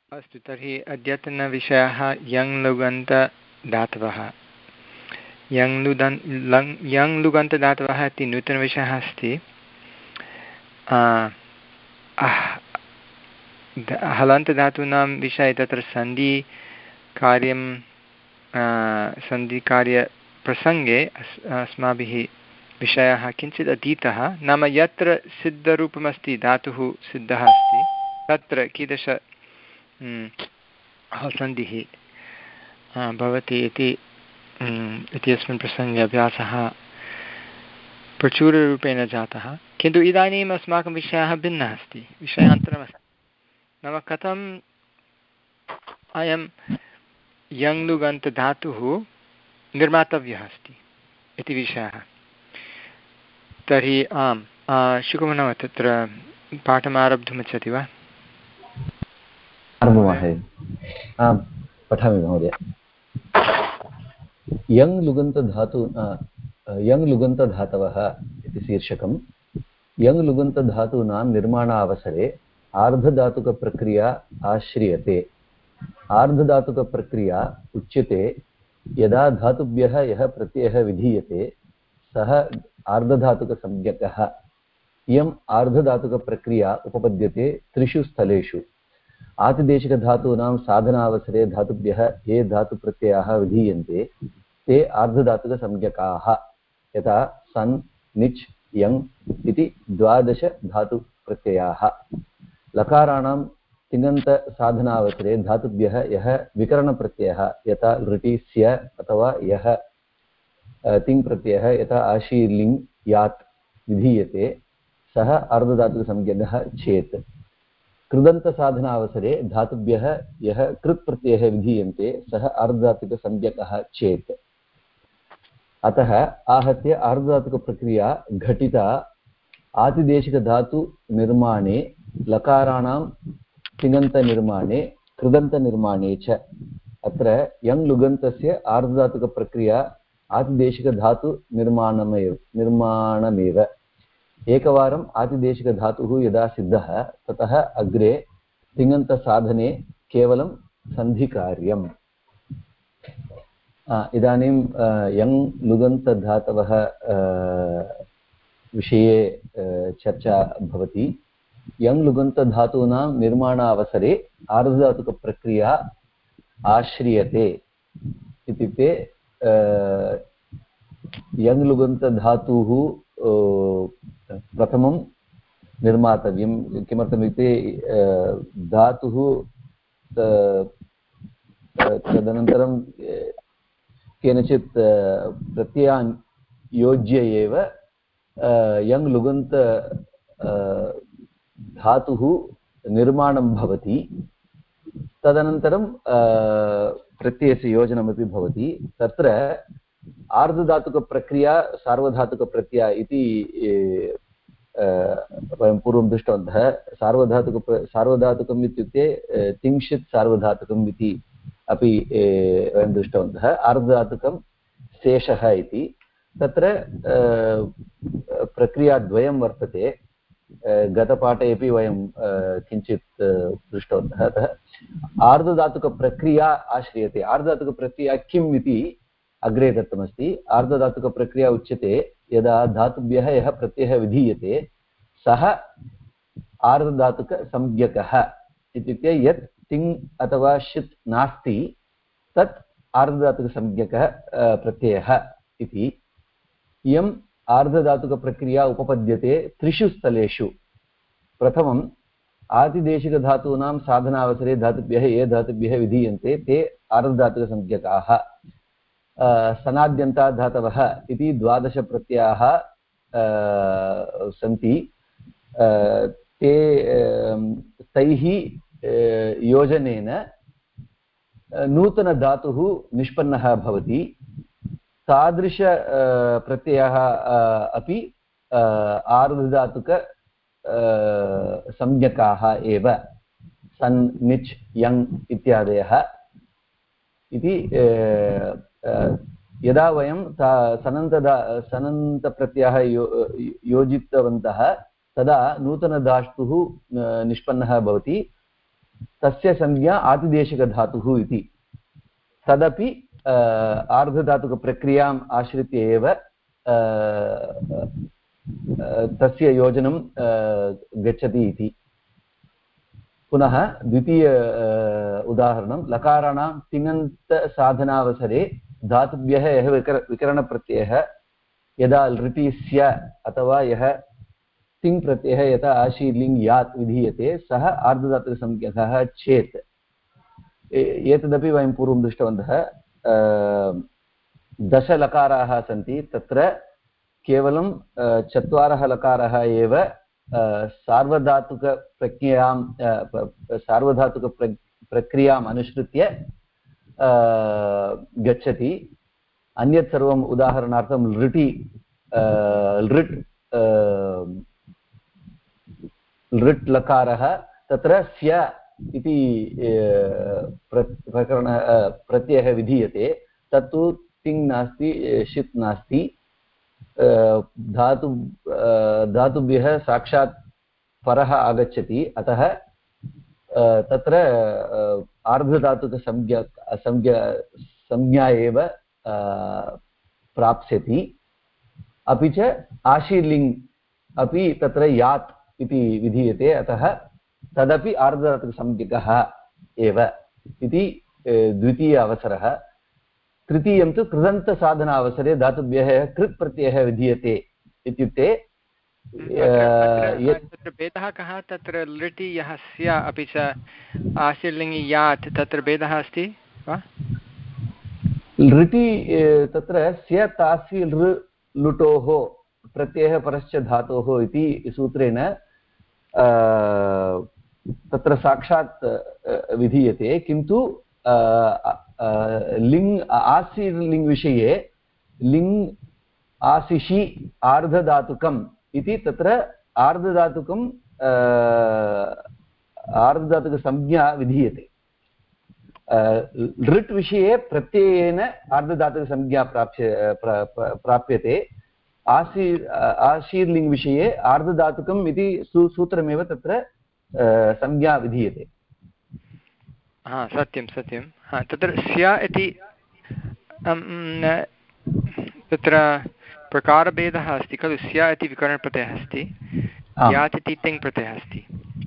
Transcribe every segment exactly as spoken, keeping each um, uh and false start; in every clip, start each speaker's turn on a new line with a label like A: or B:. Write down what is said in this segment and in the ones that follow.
A: अस्तु तर्हि अद्यतनविषयः यङ् लुगन्तदातवः यङ् लुदन् लङ् यङ् लुगन्तदातवः इति नूतनविषयः अस्ति। हलन्तधातूनां विषये तत्र सन्धिकार्यं सन्धिकार्यप्रसङ्गे अस् अस्माभिः विषयः किञ्चित् अधीतः। नाम यत्र सिद्धरूपमस्ति धातुः सिद्धः अस्ति तत्र कीदृश सन्धिः भवति इति इत्यस्मिन् प्रसङ्गे अभ्यासः प्रचुररूपेण जातः। किन्तु इदानीम् अस्माकं विषयः भिन्नः अस्ति, विषयान्तरमस्ति। नाम कथम् अयं यङ् लुगन्तधातुः निर्मातव्यः अस्ति इति विषयः। तर्हि आम् शुकुमनः तत्र पाठम् आरब्धुमिच्छति वा?
B: आम् पठामि महोदय। यङ् लुगन्तधातु यङ् लुगन्तधातवः इति शीर्षकं। यङ् लुगन्तधातूनां निर्माणावसरे आर्धधातुकप्रक्रिया आश्रियते। आर्धधातुकप्रक्रिया उच्यते यदा धातुभ्यः यः प्रत्ययः विधीयते सः आर्धधातुकसंज्ञकः। इयम् आर्धधातुकप्रक्रिया उपपद्यते त्रिषु स्थलेषु। आतिदेशिकधातूनां साधनावसरे धातुभ्यः ये धातुप्रत्ययाः विधीयन्ते ते आर्धधातुकसंज्ञकाः। यथा सन् निच् यङ् इति द्वादश धातुप्रत्ययाः। लकाराणां तिङन्तसाधनावसरे धातुभ्यः यः विकरणप्रत्ययः यथा लृटि स्य अथवा यः तिङ्प्रत्ययः यथा आशी लिङ् यात् विधीयते सः आर्धधातुकसंज्ञकः चेत्। कृदन्तसाधनावसरे धातुभ्यः यः कृत् प्रत्ययः विधीयन्ते सः आर्धधातुकसंज्ञकः चेत्। अतः आहत्य आर्धधातुकप्रक्रिया घटिता आतिदेशिकधातुनिर्माणे लकाराणां तिङन्तनिर्माणे कृदन्तनिर्माणे च। अत्र यङ् लुगन्तस्य आर्धधातुकप्रक्रिया आतिदेशिकधातुनिर्माणमेव निर्माणमेव। एकवारम् आतिदेशिकधातुः यदा सिद्धः ततः अग्रे तिङन्तसाधने केवलं सन्धिकार्यम्। इदानीं यङ् लुगन्तधातवः विषये चर्चा भवति। यङ् लुगन्तधातूनां निर्माणावसरे आर्धधातुकप्रक्रिया आश्रियते इत्युक्ते यङ् लुगन्तधातुः प्रथमं निर्मातव्यं। किमर्थमित्युक्ते धातुः तदनन्तरं केनचित् प्रत्ययान् योज्य एव यङ् लुगन्त धातुः निर्माणं भवति। तदनन्तरं प्रत्ययस्य योजनमपि भवति। तत्र आर्धधातुकप्रक्रिया सार्वधातुकप्रत्यय इति वयं पूर्वं दृष्टवन्तः। सार्वधातुक सार्वधातुकम् इत्युक्ते तिंशित् सार्वधातुकम् इति अपि वयं दृष्टवन्तः। आर्धधातुकं शेषः इति। तत्र प्रक्रियाद्वयं वर्तते। गतपाठे अपि वयं किञ्चित् दृष्टवन्तः। अतः आर्धधातुकप्रक्रिया आश्रियते। आर्धधातुकप्रक्रिया किम् इति अग्रे दत्तमस्ति। आर्धधातुकप्रक्रिया उच्यते यदा धातुभ्यः यः प्रत्ययः विधीयते सः आर्धधातुकसंज्ञकः। इत्युक्ते यत् तिङ् अथवा शित् नास्ति तत् आर्धधातुकसंज्ञकः प्रत्ययः इति। इयम् आर्धधातुकप्रक्रिया उपपद्यते त्रिषु स्थलेषु। प्रथमम् आतिदेशिकधातूनां साधनावसरे धातुभ्यः ये धातुभ्यः विधीयन्ते ते आर्धधातुकसंज्ञकाः। सनाद्यन्ता धातवः इति द्वादशप्रत्ययाः सन्ति। ते तैः योजनेन नूतनधातुः निष्पन्नः भवति। तादृश प्रत्ययः अपि आर्धधातुक संज्ञकाः एव। सन् निच् यङ् इत्यादयः इति। यदा वयं सनन्तदा सनन्तप्रत्ययः यो योजितवन्तः तदा नूतनधातुः निष्पन्नः भवति। तस्य संज्ञा आदिदेशिकधातुः इति तदपि आर्धधातुकप्रक्रियाम् आश्रित्य एव तस्य योजनं गच्छति इति। पुनः द्वितीय उदाहरणं लकाराणां तिङन्तसाधनावसरे धातुभ्यः यः विकर विकरणप्रत्ययः यदा लृटि स्या अथवा यः तिङ् प्रत्ययः यथा आशीर्लिङ् यात् विधीयते सः आर्धधातुकसंज्ञकः चेत् एतदपि वयं पूर्वं दृष्टवन्तः। दशलकाराः सन्ति तत्र केवलं चत्वारः लकाराः एव सार्वधातुकप्रज्ञां सार्वधातुकप्रक्रियाम् अनुसृत्य गच्छति। अन्यत् सर्वम् उदाहरणार्थं लृटि लृट् लृट् लकारः तत्र स्य इति प्रकरण प्रत्ययः विधीयते तत्तु तिङ् नास्ति षित् नास्ति। धातु धातुभ्यः साक्षात् परः आगच्छति अतः तत्र आर्धधातुकसंज्ञा संज्ञा संज्ञा एव प्राप्स्यति। अपि च आशीर्लिङ् अपि तत्र यात् इति विधीयते अतः तदपि आर्धधातुकसंज्ञकः एव इति द्वितीय अवसरः। तृतीयं तु कृदन्तसाधनावसरे धातुभ्यः कृत् प्रत्ययः विधीयते इत्युक्ते
A: तत्र भेदः कः? तत्र लृटि यः स्य अपि च आशीर्लिङ्गि यात् तत्र भेदः अस्ति वा?
B: लृटि तत्र स्य तासि लृ लुटोः प्रत्ययः परश्च धातोः इति सूत्रेण तत्र साक्षात् विधीयते किन्तु लिङ् आशीर्लिङ् विषये लिङ् आशिषि आर्धधातुकम् इति तत्र आर्धधातुकं आर्धधातुकसंज्ञा विधीयते। लृट् विषये प्रत्ययेन आर्धधातुकसंज्ञा प्राप्य प्राप्यते। आशीर् आशीर्लिङ् विषये आर्धधातुकम् इति सूत्रमेव तत्र संज्ञा विधीयते।
A: हा सत्यं सत्यं। हा तत्र स्य इति तत्र प्रकारभेदः अस्ति खलु। स्य इति विकरणप्रत्ययः अस्ति, यात् इति तिङ् प्रत्ययः अस्ति।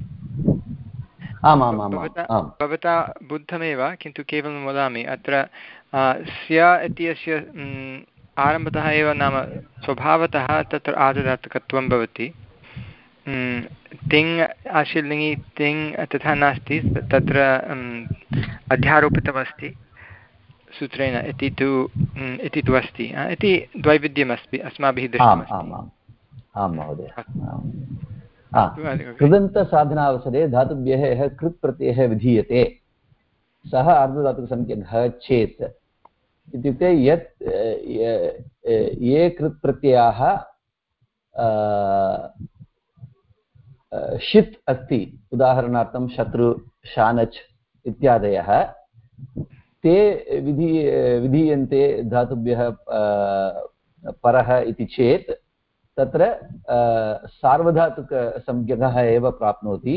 A: भवता बुद्धमेव किन्तु केवलं वदामि अत्र स्य इत्यस्य आरम्भतः एव नाम स्वभावतः तत्र आर्धधातुकत्वं भवति। तिङ् आशीर्लिङ्गि तिङ् तथा नास्ति, तत्र अध्यारोपितमस्ति सूत्रेण इति तु इति तु अस्ति इति द्वैविध्यमस्ति अस्माभिः दृष्टमस्ति।
B: आम् महोदय। कृदन्तसाधनावसरे धातुभ्यः यः कृत् प्रत्ययः विधीयते सः आर्धधातुकसंज्ञकः चेत् इत्युक्ते यत् ये कृत् प्रत्ययाः षित् अस्ति उदाहरणार्थं शत्रु शानच् इत्यादयः ते विधी विधीयन्ते धातुभ्यः परः इति चेत् तत्र सार्वधातुकसंज्ञकः एव प्राप्नोति।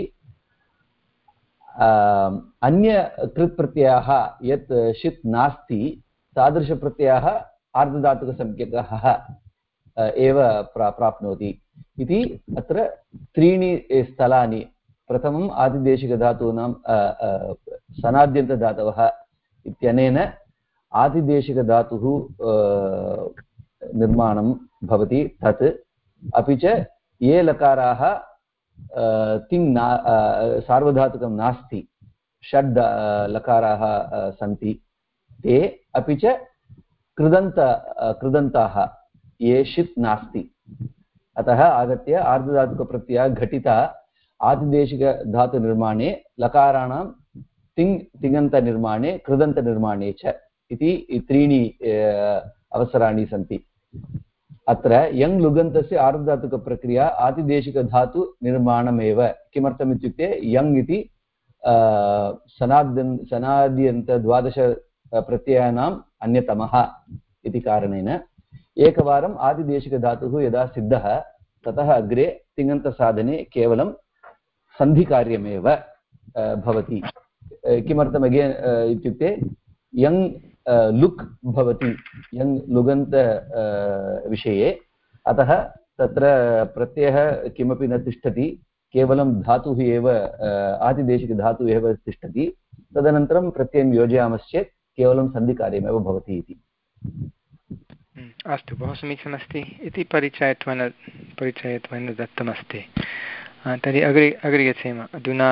B: अन्य कृत् प्रत्ययाः यत् षित् नास्ति तादृशप्रत्ययाः आर्धधातुकसंज्ञकः एव प्रा प्राप्नोति इति अत्र त्रीणि स्थलानि। प्रथमम् आदिदेशिकधातूनां सनाद्यन्तधातवः इत्यनेन आदिदेशिकधातुः निर्माणं भवति तत्। अपि च ये लकाराः तिङ् ना सार्वधातुकं नास्ति षड् लकाराः सन्ति ते अपि च कृदन्त कृदन्ताः ये षित् नास्ति अतः आगत्य आर्धधातुकप्रत्ययः घटिता आदिदेशिकधातुनिर्माणे लकाराणां तिङ् तिङन्तनिर्माणे कृदन्तनिर्माणे च इति त्रीणि अवसराणि सन्ति। अत्र यङ् लुगन्तस्य आर्धधातुकप्रक्रिया आदिदेशिकधातुनिर्माणमेव। किमर्थम् इत्युक्ते यङ् इति सनाद्यन् सनाद्यन्तद्वादश प्रत्ययानाम् अन्यतमः इति कारणेन एकवारम् आदिदेशिकधातुः यदा सिद्धः ततः अग्रे तिङन्तसाधने केवलं सन्धिकार्यमेव भवति किमर्थम् अगेन् इत्युक्ते यङ् लुक् भवति यङ् लुगन्त विषये अतः तत्र प्रत्ययः किमपि न तिष्ठति केवलं धातुः एव आदिदेशिकधातुः एव तिष्ठति तदनन्तरं प्रत्ययं योजयामश्चेत् केवलं सन्धिकार्यमेव भवति इति
A: अस्तु बहु समीचीनमस्ति इति परिचयत्वेन परिचयत्वेन दत्तमस्ति तर्हि अग्रे अग्रे गच्छेम अधुना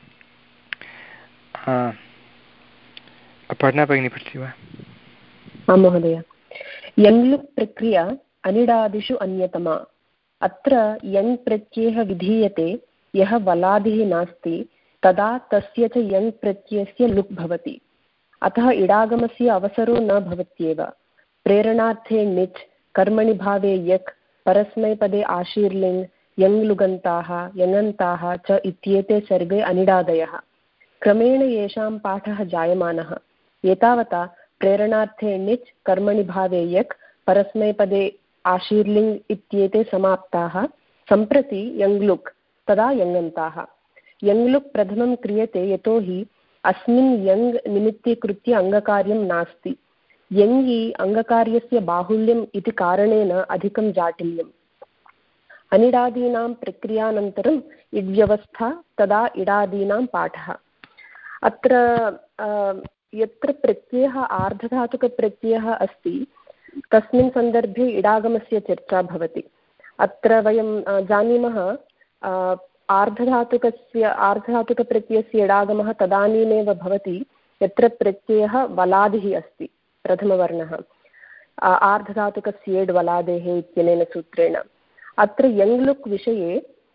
A: अपर्णा भगिनी पठति वा
C: आं महोदय यङ्लुक् प्रक्रिया अनिडादिषु अन्यतमा अत्र यङ् प्रत्ययः विधीयते यः वलादिः नास्ति तदा तस्य च यङ् प्रत्ययस्य लुक् भवति अतः इडागमस्य अवसरो न भवत्येव प्रेरणार्थे णिच् कर्मणि भावे यक् परस्मैपदे आशीर्लिङ् यङ्लुगन्ताः यङन्ताः च इत्येते सर्वे अनिडादयः क्रमेण येषां पाठः जायमानः एतावता प्रेरणार्थे णिच् कर्मणि भावे यक् परस्मैपदे आशीर्लिङ् इत्येते समाप्ताः सम्प्रति यङ्लुक् तदा यङन्ताः यङ्लुक् प्रथमं क्रियते यतोहि अस्मिन् यङ् निमित्तीकृत्य अङ्गकार्यं नास्ति यङि अङ्गकार्यस्य बाहुल्यम् इति कारणेन अधिकं जाटिल्यम् अनिडादीनां प्रक्रियानन्तरम् इड्व्यवस्था तदा इडादीनां पाठः अत्र यत्र प्रत्ययः आर्धधातुकप्रत्ययः अस्ति तस्मिन् सन्दर्भे इडागमस्य चर्चा भवति अत्र वयं जानीमः आर्धधातुकस्य आर्धधातुकप्रत्ययस्य इडागमः तदानीमेव भवति यत्र प्रत्ययः वलादिः अस्ति प्रथमवर्णः आर्धधातुकस्येड् वलादेः इत्यनेन सूत्रेण अत्र यङ्लुक् विषये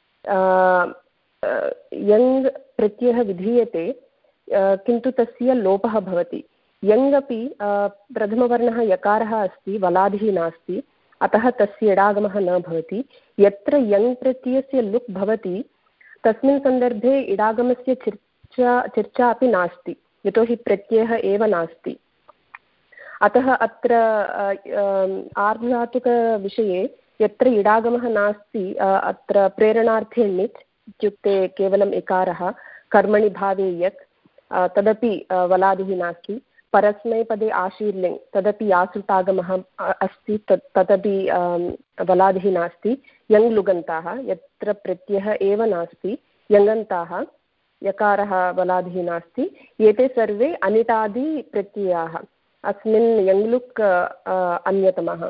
C: यङ् प्रत्ययः विधीयते किन्तु तस्य लोपः भवति यङ् अपि प्रथमवर्णः यकारः अस्ति वलादिः नास्ति अतः तस्य इडागमः न भवति यत्र यङ् प्रत्ययस्य लुक् भवति तस्मिन् सन्दर्भे इडागमस्य चर्चा चर्चा अपि नास्ति यतोहि प्रत्ययः एव नास्ति अतः अत्र आर्धधातुकविषये यत्र इडागमः नास्ति अत्र प्रेरणार्थे णिच् इत्युक्ते केवलम् इकारः कर्मणि भावे यक् तदपि वलादिः नास्ति परस्मैपदे आशीर्लिङ् तदपि आसुतागमः अस्ति तत् तदपि वलादिः नास्ति यङ्लुगन्ताः यत्र प्रत्ययः एव नास्ति यङन्ताः यकारः वलादिः नास्ति एते सर्वे अनिटादिप्रत्ययाः अस्मिन् यङ्लुक् अन्यतमः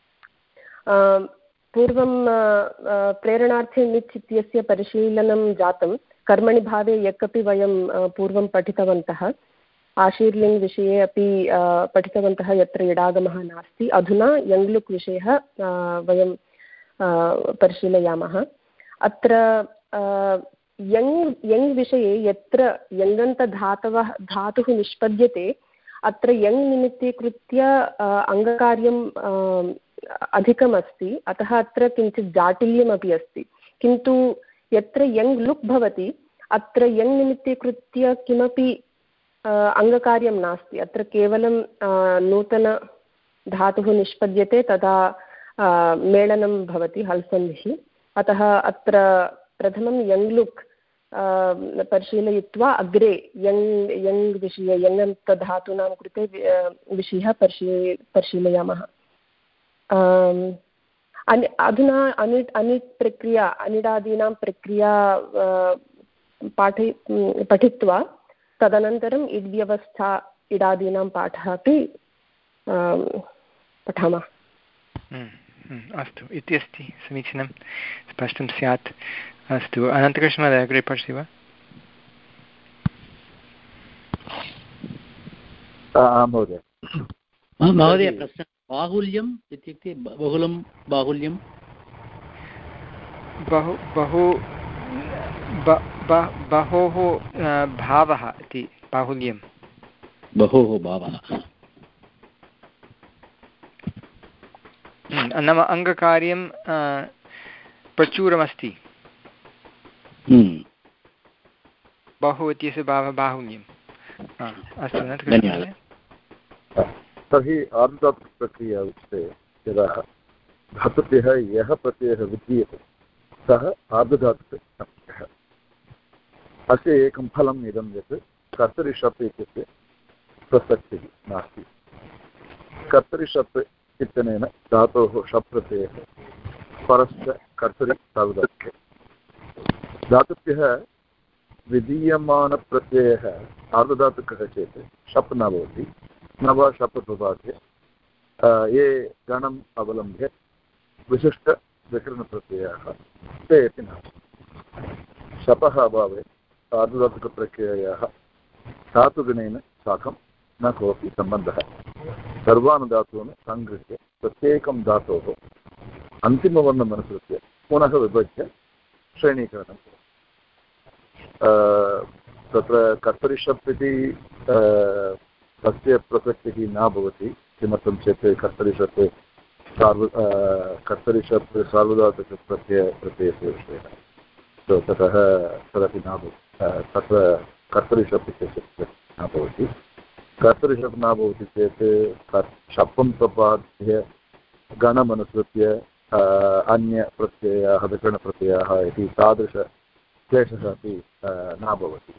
C: पूर्वं प्रेरणार्थे णिच् इत्यस्य परिशीलनं जातं कर्मणि भावे यक् अपि वयं पूर्वं पठितवन्तः आशीर्लिङ् विषये अपि पठितवन्तः यत्र इडागमः नास्ति अधुना यङ्लुक् विषयः वयं परिशीलयामः अत्र यङ् यङ् विषये यत्र यङन्तधातवः धातुः निष्पद्यते अत्र यङ् निमित्तीकृत्य अङ्गकार्यं अधिकमस्ति अतः अत्र किञ्चित् जाटिल्यमपि अस्ति किन्तु यत्र यङ् लुक् भवति अत्र यङ् निमित्तीकृत्य किमपि अङ्गकार्यं नास्ति अत्र केवलं नूतनधातुः निष्पद्यते तदा मेलनं भवति हल्सन्धिः अतः अत्र प्रथमं यङ् लुक् परिशीलयित्वा अग्रे यङ् यङ् विषये यङन्तधातूनां कृते विषयः परिशी परिशीलयामः अधुना अनिट् अनिट् प्रक्रिया अनिडादीनां प्रक्रिया पाठि पठित्वा तदनन्तरम् इड्व्यवस्था इडादीनां पाठः अपि पठामः
A: अस्तु इति अस्ति समीचीनं स्पष्टं स्यात् अस्तु अनन्तकृष्णमहोदय अग्रे पठति वा
B: महोदय
D: महोदय प्रश्नः बाहुल्यम् इत्युक्ते बहुलं बाहुल्यं
A: बहु बहु बहोः भावः इति बाहुल्यं
D: बहोः भावः
A: नाम अङ्गकार्यं प्रचुरमस्ति बहु इत्यस्य भावः बाहुल्यम् अस्तु
D: धन्यवादः
E: तर्हि आर्धधातुकप्रक्रिया उच्यते यदा धातुभ्यः यः प्रत्ययः विधीयते सः आर्धधातुकप्रत्ययः अस्य एकं फलम् इदं यत् कर्तरि शप् इत्यस्य प्रसक्तिः नास्ति। कर्तरि शप् इत्यनेन धातोः शप् प्रत्ययः परश्च कर्तरि सार्वधातुके धातुभ्यः विधीयमानप्रत्ययः आर्धधातुकः चेत् शप् न भवति न वा शप् प्रभाते ये गणम् अवलम्ब्य विशिष्टविकरणप्रत्ययाः ते अपि नास्ति। शपः अभावे आर्धधातुकप्रत्ययाः धातुगणेन साकं न कोऽपि सम्बन्धः। सर्वान् धातून् सङ्गृह्य प्रत्येकं धातोः अन्तिमवर्णम् अनुसृत्य पुनः विभज्य श्रेणीकरणं तत्र कर्तरि शप् इति तस्य प्रसक्तिः न भवति। किमर्थं चेत् कर्तरि शप् सार्व कर्तरि शप् सार्वधातुकप्रत्यय प्रत्ययस्य विषयः तो ततः तदपि न भवति। तत्र कर्तरि शप् इत्यस्य न भवति। कर्तरि शप् न भवति चेत् शपं प्रपाद्य गणमनुसृत्य अन्यप्रत्ययाः विकरणप्रत्ययाः इति तादृशक्लेशः अपि न भवति।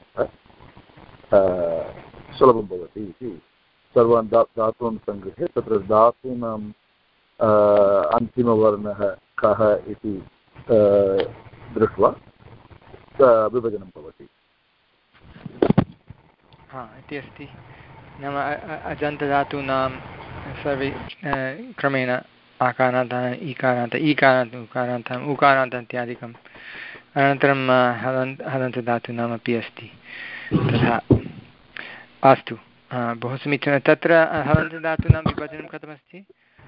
E: सुलभं भवति इति सर्वान् धा धातून् सङ्गृह्य तत्र धातूनाम् अन्तिमवर्णः कः इति दृष्ट्वा विभजनं भवति।
A: हा इति अस्ति। नाम अजन्तधातूनां सर्वे क्रमेण आकारान्तान् ईकारान्त ईकारान्त उकारान्ताम् उकारान्त इत्यादिकम् अनन्तरं हलन्त हलन्तधातूनामपि अस्ति तथा। अस्तु बहु समीचीनं। तत्र हलन्तधातूनां विभजनं कथमस्ति?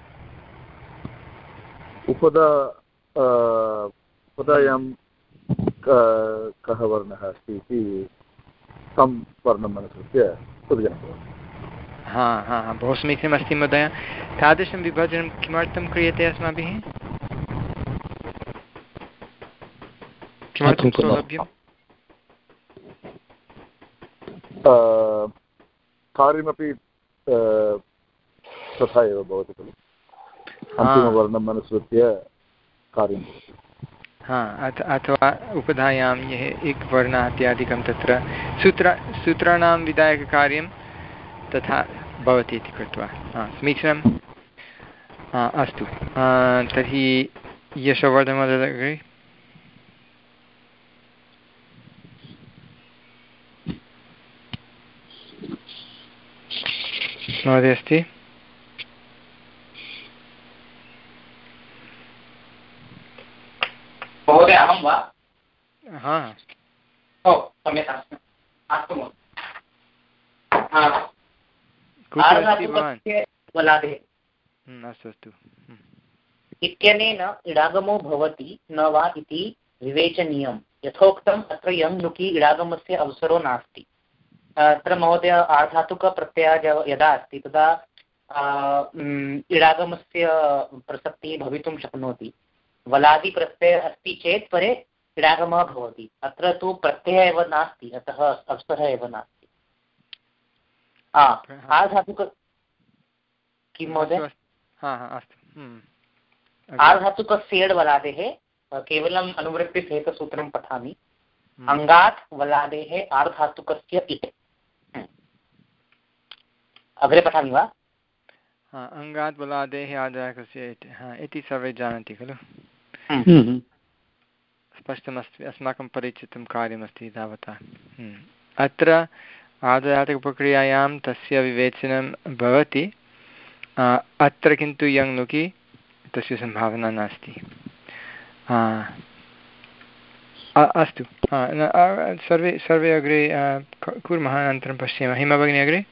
E: उपदा उपदायां कः वर्णः अस्ति इति तं वर्णम् अनुसृत्य विभजनं भवति।
A: हा हा हा बहु समीचीनमस्ति महोदय। तादृशं विभजनं किमर्थं क्रियते अस्माभिः? किमर्थं सौलभ्यं?
E: कार्यमपि तथा एव भवति खलु। अन्तिमवर्णम् अनुसृत्य कार्यं
A: हा अथवा उपधायां यः इक् वर्णः इत्यादिकं तत्र सूत्र सूत्राणां विधायककार्यं तथा भवति इति कृत्वा समीचीनं। अस्तु तर्हि यशोवर्धनमहोदय महोदय अस्ति?
F: महोदय अहं वा?
A: हा
F: ओ सम्यक् अस्ति। अस्तु महोदय।
A: अस्तु अस्तु
F: इत्यनेन इडागमो भवति न वा इति विवेचनीयं। यथोक्तम् अत्र यङ् नुकि इडागमस्य अवसरो नास्ति। अत्र महोदय आर्धातुकप्रत्ययः यदा अस्ति तदा इडागमस्य प्रसक्तिः भवितुं शक्नोति। वलादिप्रत्ययः अस्ति चेत् परे इडागमः भवति। अत्र तु प्रत्ययः एव नास्ति अतः अवसरः एव नास्ति। आर्धातुक किं महोदय? आर्धातुकस्येड् वलादेः केवलम् अनुवृत्तिसहितसूत्रं पठामि। अङ्गात् वलादेः आर्धातुकस्य इट्। अग्रे पठामि वा?
A: अङ्गात् वलादेः आर्धातुकस्य इट् इति सर्वे जानन्ति खलु। स्पष्टमस्ति। अस्माकं परिचितं कार्यमस्ति तावता। अत्र आर्धधातुकप्रक्रियायां तस्य विवेचनं भवति। अत्र किन्तु यङ् नुकि तस्य सम्भावना नास्ति। अस्तु सर्वे सर्वे अग्रे कुर्मः अनन्तरं पश्यामः। हिमा भगिनी अग्रे।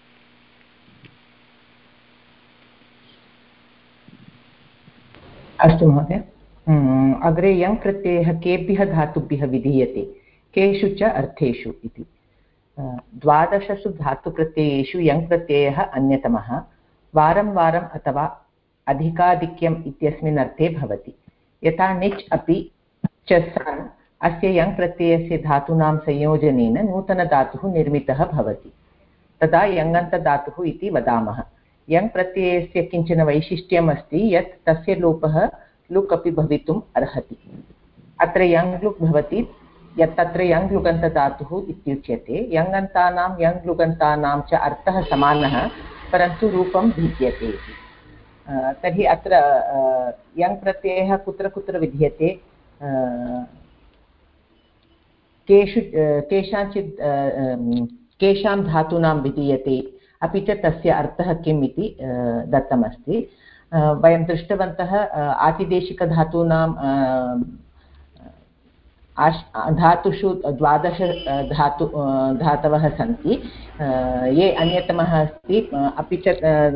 G: अस्तु महोदय। अग्रे यङ् प्रत्ययः केभ्यः धातुभ्यः विधीयते केषु च अर्थेषु इति। द्वादशसु धातुप्रत्ययेषु यङ् प्रत्ययः अन्यतमः। वारं वारम् अथवा अधिकाधिक्यम् इत्यस्मिन् अर्थे भवति। यथा निच् अपि च सन् अस्य यङ् प्रत्ययस्य धातूनां संयोजनेन नूतनधातुः निर्मितः भवति। तदा यङन्तधातुः इति वदामः। यङ् प्रत्ययस्य किञ्चन वैशिष्ट्यम् अस्ति यत् तस्य लोपः लुक् अपि भवितुम् अर्हति। अत्र यङ् लुक् भवति यत् तत्र यङ् लुगन्तधातुः इत्युच्यते यङन्तानां यङ् लुगन्तानां च अर्थः समानः परन्तु रूपं भिद्यते इति। तर्हि अत्र यङ् प्रत्ययः कुत्र कुत्र विद्यते केषु केषाञ्चित् केषां धातूनां विधीयते अपि च तस्य अर्थः किम् इति दत्तमस्ति। वयं दृष्टवन्तः आतिदेशिकधातूनां धातुषु द्वादश धातु धातवः सन्ति। ये अन्यतमः अस्ति अपि च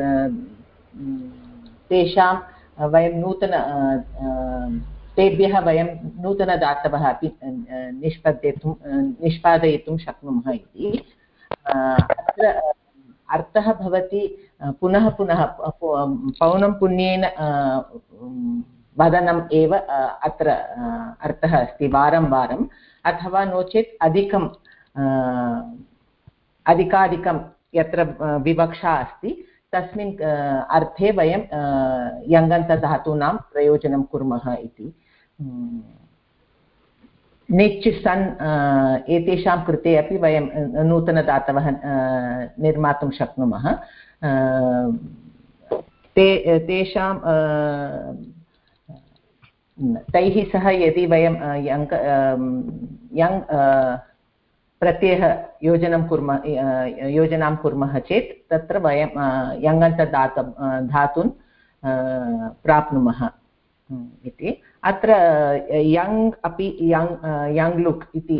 G: तेषां वयं नूतन तेभ्यः वयं नूतनदातवः अपि निष्पद्येतुं निष्पादयितुं शक्नुमः इति। अत्र अर्थः भवति पुनः पुनः पौनं पुण्येन वदनम् एव अत्र अर्थः अस्ति वारं वारम् अथवा नो चेत् अधिकं अधिकाधिकं यत्र विवक्षा अस्ति तस्मिन् अर्थे वयं यङन्तधातूनां प्रयोजनं कुर्मः इति। निच् सन् एतेषां कृते अपि वयं नूतनदातवः निर्मातुं शक्नुमः। ते तेषां तैः सह यदि वयं यङ् यङ् प्रत्ययः योजनं कुर्मः योजनां कुर्मः चेत् तत्र वयं यङन्तदात धातून् प्राप्नुमः इति। अत्र यङ् अपि यङ् यङ् लुक् इति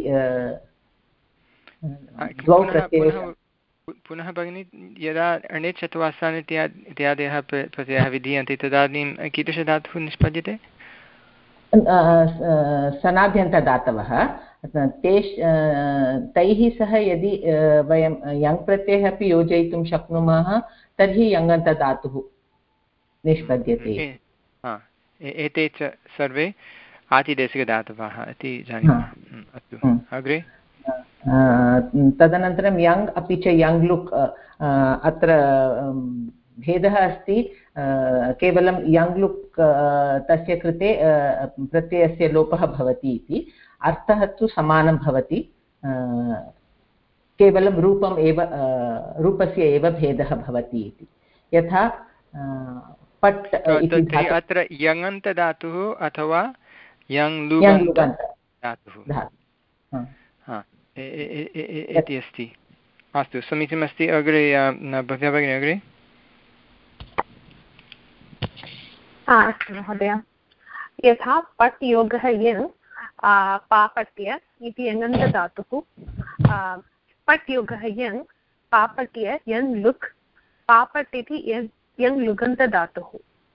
G: द्वौ प्रत्ययः।
A: पुनः भगिनि यदा अणिच् अथवा सन् इत्यादयः प्रत्ययाः विधीयन्ते तदानीं कीदृशधातुः निष्पद्यते?
G: सनाभ्यन्तदातवः तेष् तैः सह यदि वयं यङ् प्रत्ययः अपि योजयितुं शक्नुमः तर्हि यङन्तधातुः निष्पद्यते।
A: एते च सर्वे आतिदेशिकधातवः इति जानीमः। अस्तु अग्रे।
G: तदनन्तरं यङ् अपि च यङ् लुक् अत्र भेदः अस्ति। केवलं यङ् लुक् तस्य कृते प्रत्ययस्य लोपः भवति इति अर्थः तु समानं भवति केवलं रूपम् एव रूपस्य एव भेदः भवति इति। यथा पट् इति
A: अत्र यङन्तधातुः अथवा यङ् लुगन्तधातुः इति अस्ति। अस्तु समीचीनमस्ति। अग्रे भव्या भगिनी अग्रे।
C: अस्तु महोदय। यथा पट् योगः यङ् पापट्य इति यङन्तधातुः पट् योगः यङ् पापट्य यङ् लुक् पापट् इति यङ् लुगन्तधातुः।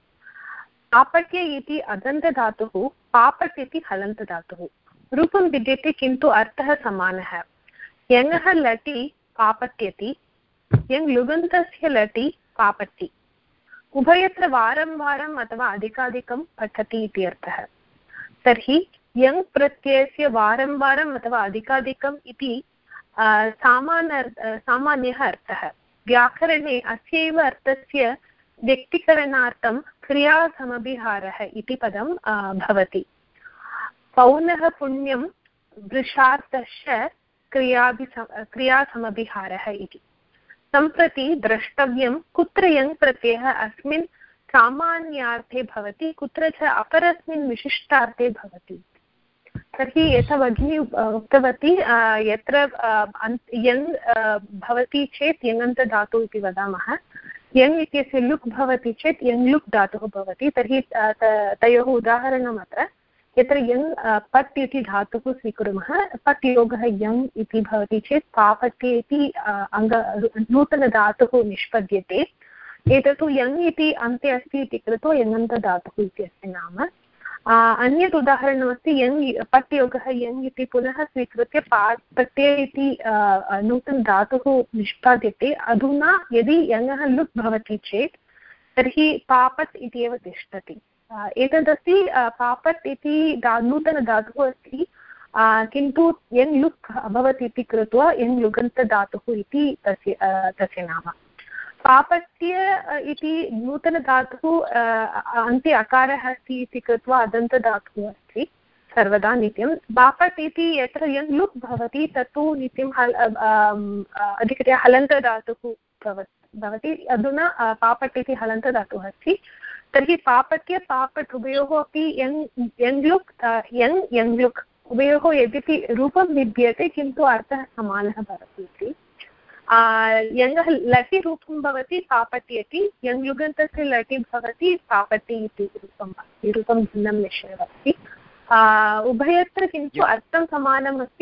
C: पापट्य इति अदन्तधातुः पापट् इति हलन्तधातुः। रूपं विद्यते किन्तु अर्थः समानः। यङः लटि पापट्यति यङ् लुगन्तस्य लटि पापट्टि। उभयत्र वारं वारम् अथवा अधिकाधिकं पठति इति अर्थः। तर्हि यङ् प्रत्ययस्य वारं वारम् अथवा अधिकाधिकम् इति सामान्य सामान्यः अर्थः। व्याकरणे अस्यैव अर्थस्य व्यक्तीकरणार्थं क्रियासमभिहारः इति पदं भवति। पौनः पुण्यं वृषार्थश्च क्रियाभि क्रियासमभिहारः इति। सम्प्रति द्रष्टव्यं कुत्र यङ् प्रत्ययः अस्मिन् सामान्यार्थे भवति कुत्र च अपरस्मिन् विशिष्टार्थे भवति। तर्हि यथा भगिनी उक्तवती यत्र यङ् भवति चेत् यङन्तधातुः इति वदामः। यङ् इत्यस्य लुक् भवति चेत् यङ् लुक् धातुः भवति। तर्हि तयोः उदाहरणम् अत्र यत्र यङ् पट् इति धातुः स्वीकुर्मः पट् योगः यङ् इति भवति चेत् पापट्ये इति अङ्ग नूतनधातुः निष्पद्यते। एतत्तु यङ् इति अन्ते अस्ति इति कृत्वा यङन्तधातुः इति अस्ति नाम। अन्यत् उदाहरणमस्ति यङ् पट् योगः यङ् इति पुनः स्वीकृत्य पा प्रत्यय इति नूतनधातुः निष्पाद्यते। अधुना यदि यङः लुक् भवति चेत् तर्हि पापट् इति एव तिष्ठति। एतदस्ति पापट् इति धा नूतनधातुः अस्ति किन्तु यङ् लुक् अभवत् इति कृत्वा यङ् लुगन्तधातुः इति तस्य तस्य नाम। पापट्य इति नूतनधातुः अन्ते अकारः अस्ति इति कृत्वा अदन्तधातुः अस्ति।
H: सर्वदा नित्यं बापट् इति यत्र यन् लुक् भवति तत्तु नित्यं हल् अधिकतया हलन्तधातुः भवति अधुना पापट् इति हलन्तधातुः अस्ति तर्हि पापट्य पापट् उभयोः अपि यङ् यङ् लुक् यङ् यङ् लुक् उभयोः यद्यपि रूपं भिद्यते किन्तु अर्थः समानः भवति इति यङ्गः लटि रूपं भवति पापट्यति यङ् युगन्तस्य लटि भवति पापटि इति रूपं भवति रूपं भिन्नं निश्चयः अस्ति उभयत्र किन्तु अर्थं समानम् अस्ति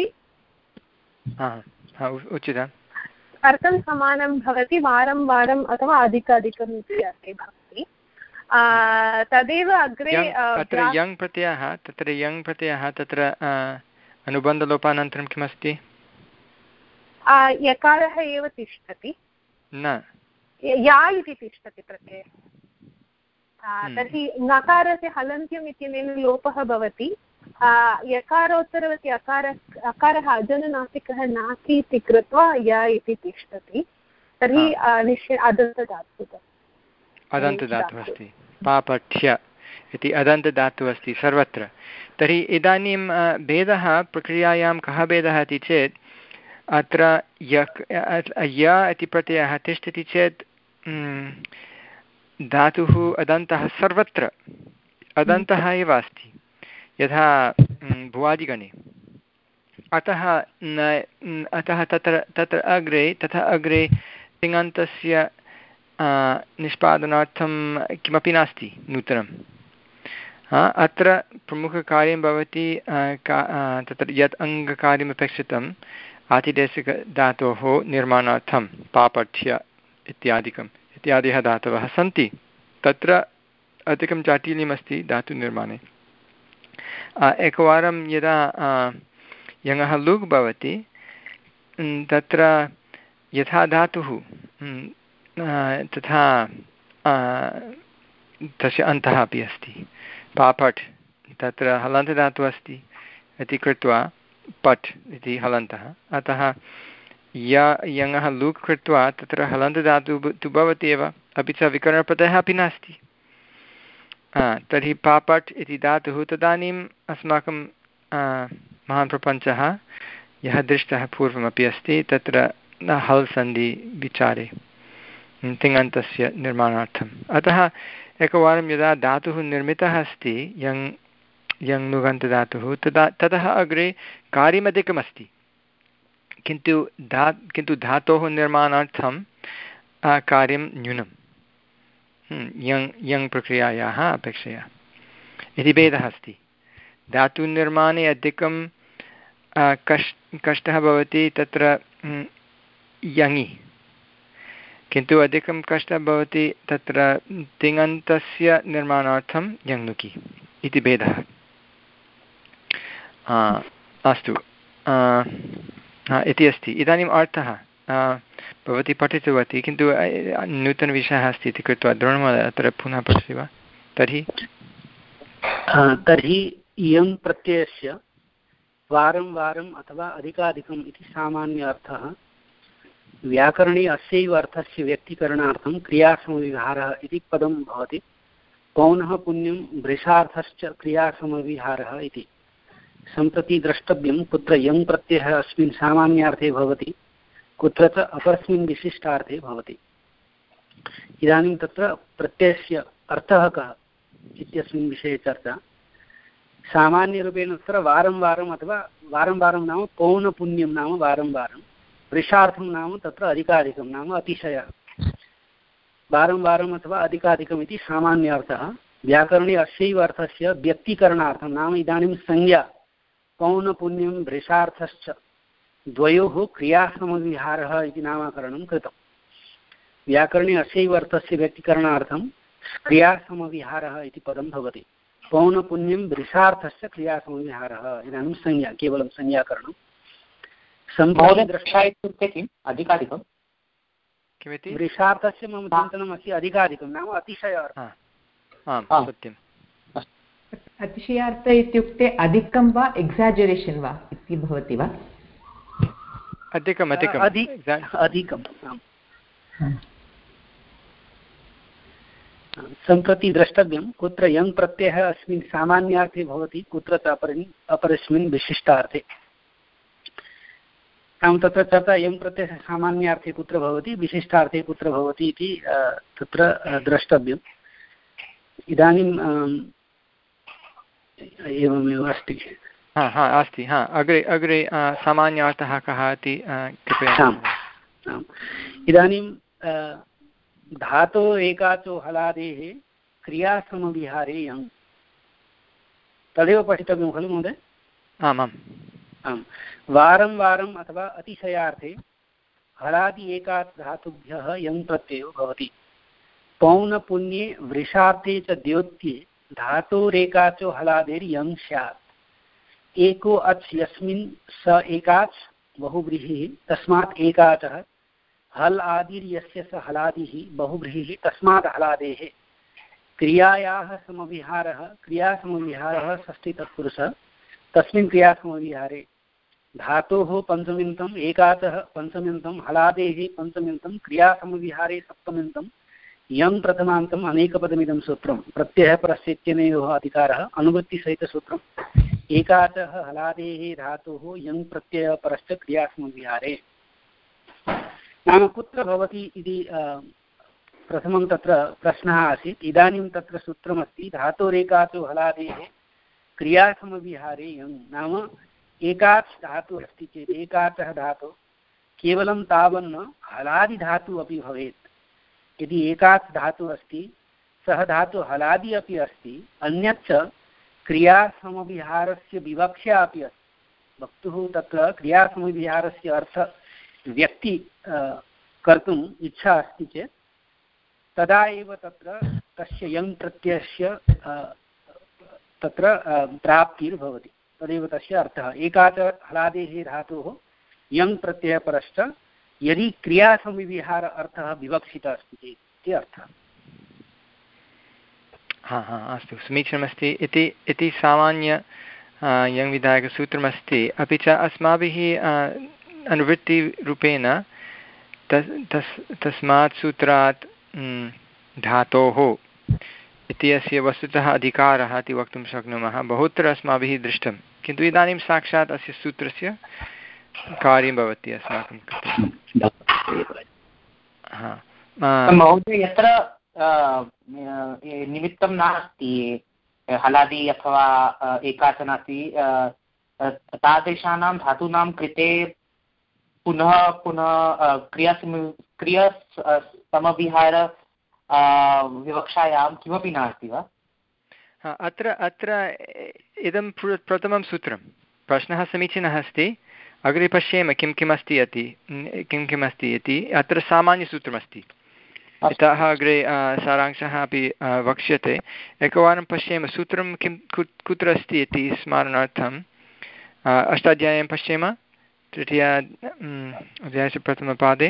A: उचितम्
H: अर्थं समानं भवति वारं वारम् अथवा अधिकाधिकम् इति अर्थे भवति तदेव अग्रे
A: तत्र यङ् प्रत्ययः तत्र यङ् प्रत्ययः तत्र अनुबन्धलोपानन्तरं किमस्ति
H: यकारः एव तिष्ठति
A: न
H: या इति तिष्ठति प्रत्ययः तर्हि नकारस्य हलन्त्यम् इत्यनेन लोपः भवति यकारोत्तरवति अकार अकारः अजनुनासिकः नास्ति इति कृत्वा य इति तिष्ठति तर्हि निश्चय अदन्तधातुः
A: अदन्तधातुः अस्ति पापठ्य इति अदन्तधातुः अस्ति सर्वत्र तर्हि इदानीं भेदः प्रक्रियायां कः भेदः इति चेत् अत्र यक् य इति प्रत्ययः तिष्ठति चेत् धातुः अदन्तः सर्वत्र अदन्तः एव अस्ति यथा भुवादिगणे अतः न अतः तत्र तत्र अग्रे तथा अग्रे तिङन्तस्य निष्पादनार्थं किमपि नास्ति नूतनम् अत्र प्रमुखकार्यं भवति तत्र यत् अङ्गकार्यमपेक्षितम् आतिदेशिकधातोः निर्माणार्थं पापठ्य इत्यादिकम् इत्यादयः धातवः सन्ति तत्र अधिकं चाटिल्यमस्ति धातुनिर्माणे एकवारं यदा यङः लुग् भवति तत्र यथा धातुः तथा तस्य अन्तः अपि अस्ति पापट् तत्र हलन्तधातुः अस्ति इति कृत्वा पट् इति हलन्तः अतः य यङः लुक् कृत्वा तत्र हलन्तधातुः तु भवति एव अपि च विकरणप्रत्ययः अपि नास्ति तर्हि पापट् इति धातुः तदानीम् अस्माकं महान् प्रपञ्चः यः दृष्टः पूर्वमपि अस्ति तत्र हल् सन्धि विचारे तिङन्तस्य निर्माणार्थम् अतः एकवारं यदा धातुः निर्मितः अस्ति यङ् यङ् नुगन्तधातुः तदा ततः अग्रे कार्यमधिकमस्ति किन्तु धा किन्तु धातोः निर्माणार्थं कार्यं न्यूनं यङ् यङ् प्रक्रियायाः अपेक्षया इति भेदः अस्ति धातुनिर्माणे अधिकं कष् कष्टः भवति तत्र यङि किन्तु अधिकं कष्टः भवति तत्र तिङन्तस्य निर्माणार्थं यङ्नुकि इति भेदः अस्तु इति अस्ति इदानीम् अर्थः भवती पठितवती किन्तु नूतनविषयः अस्ति इति कृत्वा द्रोणमहोदय अत्र पुनः पठति वा तर्हि
D: तर्हि इयं प्रत्ययस्य वारं वारम् अथवा अधिकाधिकम् इति सामान्य अर्थः व्याकरणे अस्यैव अर्थस्य व्यक्तीकरणार्थं क्रियासमविहारः इति पदं भवति पौनः पुण्यं वृषार्थश्च क्रियासमविहारः इति सम्प्रति द्रष्टव्यं कुत्र यङ् प्रत्ययः अस्मिन् सामान्यार्थे भवति कुत्र च अपरस्मिन् विशिष्टार्थे भवति इदानीं तत्र प्रत्ययस्य अर्थः कः इत्यस्मिन् विषये चर्चा सामान्यरूपेण तत्र वारं वारम् अथवा वारं वारं नाम पौनपुण्यं नाम वारं वारं वृषार्थं नाम तत्र अधिकाधिकं नाम अतिशयः वारं वारम् अथवा अधिकाधिकम् इति सामान्यार्थः व्याकरणे अस्यैव अर्थस्य व्यक्तीकरणार्थं नाम इदानीं संज्ञा पौनपुण्यं वृषार्थश्च द्वयोः क्रियासमविहारः इति नामकरणं कृतं व्याकरणे अस्यैव अर्थस्य व्यक्तीकरणार्थं क्रियासमविहारः इति पदं भवति पौनपुण्यं वृषार्थश्च क्रियासमविहारः इदानीं संज्ञा केवलं संज्ञाकरणं
F: संप्रति इत्युक्ते किम् अधिकाधिकं
A: किमिति
D: वृषार्थस्य मम चिन्तनमस्ति अधिकाधिकं नाम अतिशयार्थः
A: सत्यम्
G: अतिशयार्थ इत्युक्ते अधिकं वा एक्साजरेशन् वा इति भवति वा
A: अधिकम् अधिकम्
D: अधिकम् सम्प्रति द्रष्टव्यं कुत्र यङ् प्रत्ययः अस्मिन् सामान्यार्थे भवति कुत्र च अपरिन् अपरस्मिन् विशिष्टार्थे। नाम तत्र तथा यङ् प्रत्ययः सामान्यार्थे कुत्र भवति विशिष्टार्थे कुत्र भवति इति तत्र द्रष्टव्यम्। इदानीं एवमेव अस्ति।
A: हा हा अस्ति। हा अग्रे अग्रे सामान्यार्थः कः इति कृपया।
D: इदानीं धातो एकाचो हलादेः क्रियासमविहारे यङ् तदेव पठितव्यं खलु महोदय?
A: आमाम्
D: आम्। वारं वारम् अथवा अतिशयार्थे हलादि एकात् धातुभ्यः यङ् प्रत्ययो भवति। पौनपुन्ये वृषार्थे च द्योत्ये धातोरेकाचो हलादेर्यङ् स्यात्। एको अच् यस्मिन् स एकाच् बहुव्रीहिः तस्मात् एकाचः हल् आदिर्यस्य स हलादिः बहुव्रीहिः तस्मात् हलादेः। क्रियायाः समविहारः क्रियासमविहारः षष्ठी तत्पुरुषः तस्मिन् क्रियासमविहारे धातोः पञ्चम्यन्तम् एकाचः पञ्चम्यन्तं हलादेः पञ्चम्यन्तं क्रियासमविहारे सप्तम्यन्तं यं प्रथमान्तम् अनेकपदमिदं सूत्रं प्रत्ययः परस्य इत्यनेयोः अधिकारः अनुवृत्तिसहितसूत्रम् एकाचः हलादेः धातोः यं प्रत्ययः परश्च क्रियासमविहारे। नाम कुत्र भवति इति प्रथमं तत्र प्रश्नः आसीत्। इदानीं तत्र सूत्रमस्ति धातोरेकाचो हलादेः क्रियासमविहारे यङ्। नाम एकाच् धातुः अस्ति चेत् एकाचः धातुः केवलं तावन्न हलादिधातुः अपि भवेत्। यदि एकाच् धातुः अस्ति सः धातुः हलादि अपि अस्ति अन्यच्च क्रियासमविहारस्य विवक्षा अपि अस्ति। वक्तुः तत्र क्रियासमविहारस्य अर्थ व्यक्ति कर्तुम् इच्छा अस्ति चेत् तदा एव तत्र तस्य यङ् प्रत्ययस्य तत्र प्राप्तिर्भवति। तदेव तस्य अर्थः। एकाच हलादेः धातोः यङ् प्रत्ययः परश्च यदि क्रियासमविहार अर्थः विवक्षितः अस्ति चेत् इति अर्थः।
A: हा हा अस्तु समीचीनमस्ति। इति इति सामान्य यङ् विधायकसूत्रमस्ति। अपि च अस्माभिः अनुवृत्तिरूपेण तस् तस् तस्मात् सूत्रात् धातोः इत्यस्य वस्तुतः अधिकारः इति वक्तुं शक्नुमः। बहुत्र अस्माभिः दृष्टं किन्तु इदानीं साक्षात् अस्य सूत्रस्य कार्यं भवति अस्माकं कृते।
F: महोदय यत्र निमित्तं नास्ति हलादि अथवा एकाचन अस्ति तादृशानां धातूनां कृते पुनः पुनः क्रियासम क्रियासमविहार विवक्षायां किमपि नास्ति वा?
A: अत्र अत्र इदं प्रथमं सूत्रं। प्रश्नः समीचीनः अस्ति। अग्रे पश्येम किं किम् अस्ति इति किं किम् अस्ति इति। अत्र सामान्यसूत्रमस्ति। इतः अग्रे सारांशः अपि वक्ष्यते। एकवारं पश्येम सूत्रं किं कुत्र अस्ति इति स्मरणार्थम् अष्टाध्यायीं पश्येम। तृतीय अध्यायस्य प्रथमपादे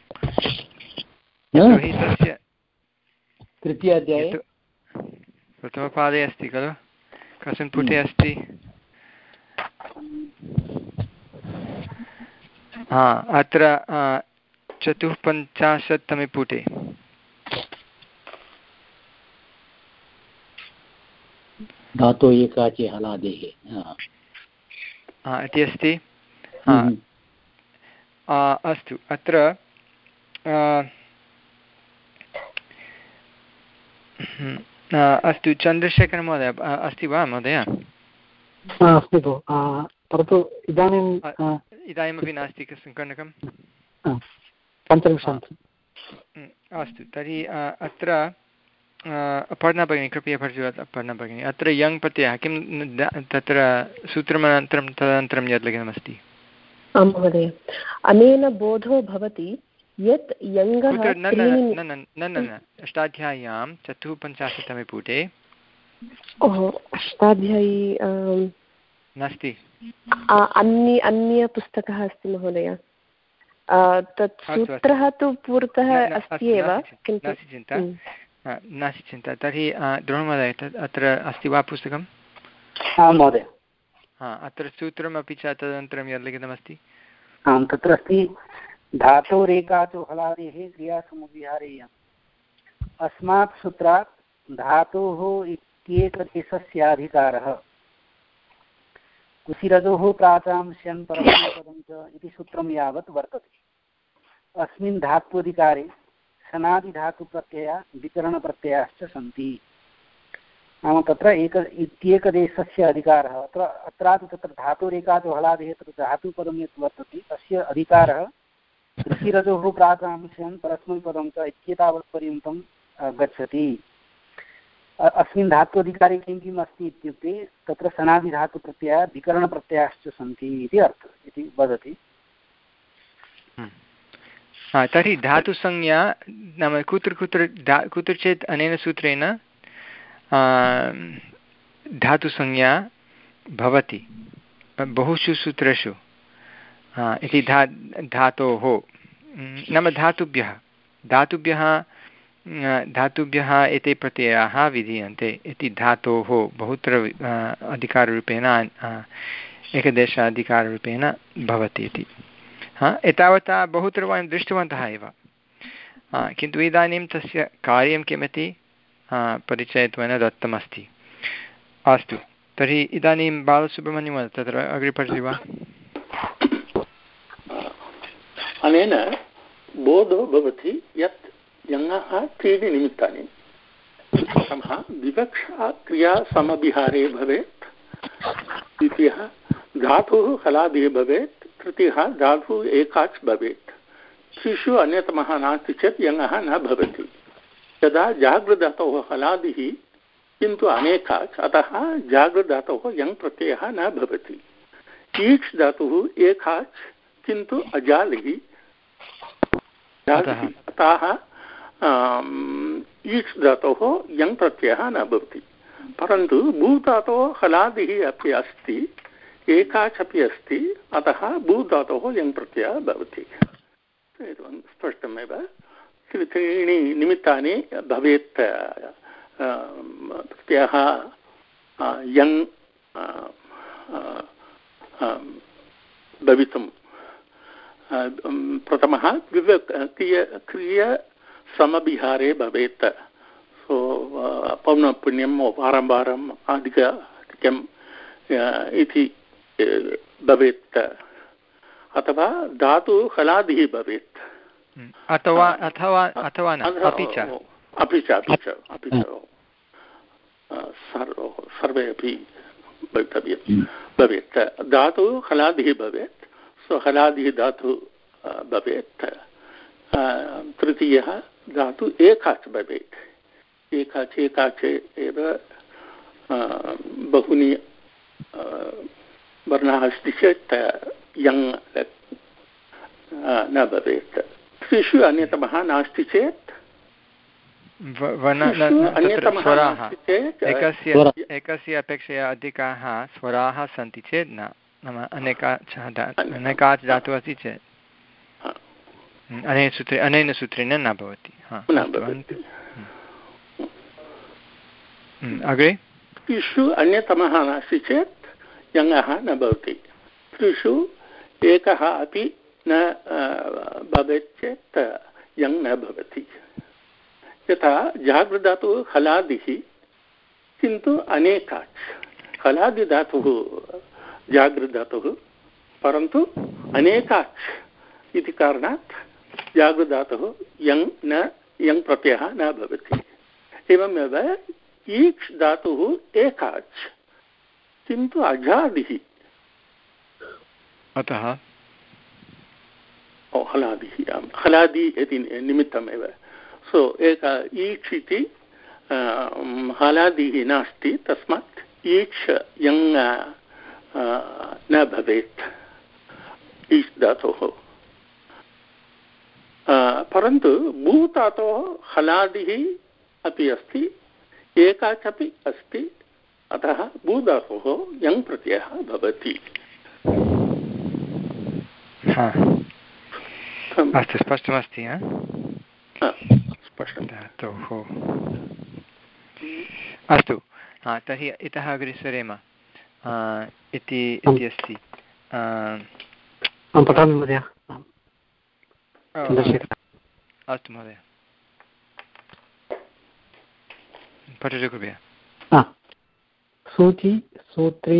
A: यतोहि तस्य
B: तृतीयाध्याये
A: प्रथमपादे अस्ति खलु। कस्मिन् पुटे अस्ति? हा अत्र चतुःपञ्चाशत्तमे पुटे।
D: धातो एकाचे हलादेः
A: इति अस्ति। अस्तु अत्र अस्तु चन्द्रशेखर महोदय अस्ति वा महोदय?
D: अस्ति भो परन्तु इदानीम्
A: इदानीमपि नास्ति कर्णकं
D: पञ्चनिमिषम्।
A: अस्तु तर्हि अत्र अपर्णा भगिनी कृपया पठतु। अपर्णा भगिनी अत्र यङ् प्रत्ययः किं तत्र सूत्रमनन्तरं तदनन्तरं यद् लिखितमस्ति?
C: आं महोदय अनेन बोधो भवति यत् यङ्गः
A: न न अष्टाध्याय्यां चतुःपञ्चाशत्तमे पुटे
C: ओहो अष्टाध्यायी
A: नास्ति।
C: अन्य अन्यपुस्तकः अस्ति महोदय। तत् सूत्रः तु पुरतः अस्ति एव किन्तु
A: नास्ति चिन्ता नास्ति चिन्ता। तर्हि द्रोणमहोदय अत्र अस्ति वा पुस्तकं?
D: आं महोदय।
A: हा अत्र सूत्रमपि च तदनन्तरं यद् लिखितमस्ति
D: आं तत्र अस्ति धातोरेकाचो हलादेः क्रियासमविहारे अस्मात् सूत्रात् धातोः इत्येकदेशस्याधिकारः कुसिरजोः प्राचां स्यन् परस्मैपदं च इति सूत्रं यावत् वर्तते। अस्मिन् धात्वधिकारे सनादिधातुप्रत्यया विकरणप्रत्ययाश्च सन्ति। नाम तत्र एक इत्येकदेशस्य अधिकारः अत्र अत्रापि तत्र धातुरेकाचो हलादेः तत्र धातुपदं यत् वर्तते तस्य अधिकारः कृषिरजोः प्राचां स्यन् परस्मैपदं च इत्येतावत्पर्यन्तं गच्छति। अस्मिन् धात्वधिकारे किं किम् अस्ति इत्युक्ते तत्र सनादिधातुप्रत्ययः विकरणप्रत्ययाश्च सन्ति इति अर्थः इति वदति।
A: तर्हि धातुसंज्ञा नाम कुत्र कुत्र धा कुत्रचित् अनेन सूत्रेण धातुसंज्ञा भवति बहुषु सूत्रेषु इति धा धातोः नाम धातुभ्यः धातुभ्यः धातुभ्यः एते प्रत्ययाः विधीयन्ते इति धातोः बहुत्र अधिकाररूपेण एकदेशाधिकाररूपेण भवति इति। हा एतावता बहुत्र वयं दृष्टवन्तः एव, किन्तु इदानीं तस्य कार्यं किमिति परिचयत्वेन दत्तमस्ति। अस्तु, तर्हि इदानीं बालसुब्रह्मण्यं तत्र अग्रे पठति वा?
I: अनेन बोधो भवति यत् यङः त्रीणि निमित्तानि। प्रथमः विवक्षा क्रिया समभिहारे भवेत्, द्वितीयः धातुः हलादिः भवेत्, तृतीयः धातुः एकाच् भवेत्। त्रिषु अन्यतमः नास्ति चेत् यङः न भवति। यदा जागृधातोः हलादिः किन्तु अनेकाच्, अतः जागृधातोः यङ् प्रत्ययः न भवति। ईक्ष् धातुः एकाच् किन्तु अजालिः, अतः ईक्ष् धातोः यङ् प्रत्ययः न भवति। परन्तु भूधातोः हलादिः अपि अस्ति, एकाच् अपि अस्ति, अतः भूधातोः यङ् प्रत्ययः भवति। स्पष्टमेव। त्रीणि निमित्तानि भवेत् प्रत्ययः यङ् भवितुं। प्रथमः क्रिय क्रिय समभिहारे भवेत्। सो पौनःपुन्यं वारं वारम् अधिकम् इति भवेत्, अथवा धातु हलादिः भवेत्,
A: अथवा अथवा अथवा न अपि च
I: अपि च अपि च अपि च सर्वे अपि भवितव्यं भवेत्। धातु हलादिः भवेत्, सो हलादिः धातु भवेत्। तृतीयः धातु एकाच् भवेत्। एकाच् एकाच् एव बहूनि वर्णाः अस्ति चेत् यङ् न भवेत्। त्रिषु अन्यतमः नास्ति चेत्
A: स्वराः एकस्य एकस्य अपेक्षया अधिकाः स्वराः सन्ति चेत् न, नाम अनेकाच् अनेकाच् धातुः अस्ति चेत् अनेन सूत्रे अनेन सूत्रेण न भवति। अग्रे
I: त्रिषु अन्यतमः नास्ति चेत् यङः न भवति। त्रिषु एकः अपि न भवेत् चेत् यङ् न भवति। यथा जागृधातुः हलादिः किन्तु अनेकाच्। हलादिधातुः जागृधातुः, परन्तु अनेकाच् इति कारणात् जागृधातुः यङ् न यङ् प्रत्ययः न भवति। एवमेव ईक्ष् धातुः एकाच् किन्तु अजादिः,
A: अतः
I: ओ हलादिः हलादि इति निमित्तमेव। सो एक ईक्ष् इति हलादिः नास्ति, तस्मात् ईक्ष् यङ् न भवेत् ईक्ष् धातोः। परन्तु भूधातोः हलादिः अपि अस्ति, एकाच् अपि अस्ति, अतः भूधातोः यङ् प्रत्ययः भवति।
A: अस्तु, स्पष्टमस्ति।
I: स्पष्टं
A: धातोः अस्तु। तर्हि इतः अग्रे सरेम इति इति अस्ति।
D: पठामि महोदय।
A: अस्तु महोदय। पठतु कृपया।
D: सूचि सूत्री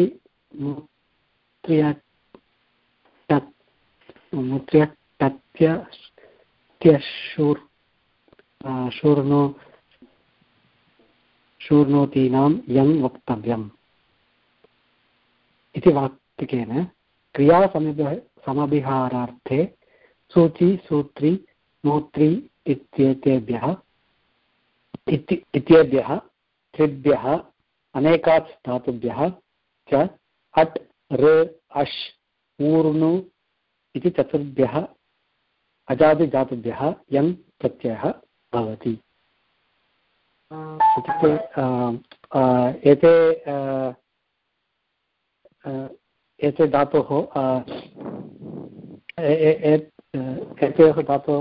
D: मुत्र्यशूर् शूर्णो शूर्णोतीनां यं वक्तव्यम् इति वाक्येन क्रियासमभिः समभिहारार्थे सूचि सूत्री मूत्री इत्येतेभ्यः इत्येभ्यः त्रिभ्यः अनेकात् धातुभ्यः च अट् ऋ अश् ऊर्णु इति चतुर्भ्यः अजादिधातुभ्यः यं प्रत्ययः भवति। इत्युक्ते एते एते धातोः एतयोः धातोः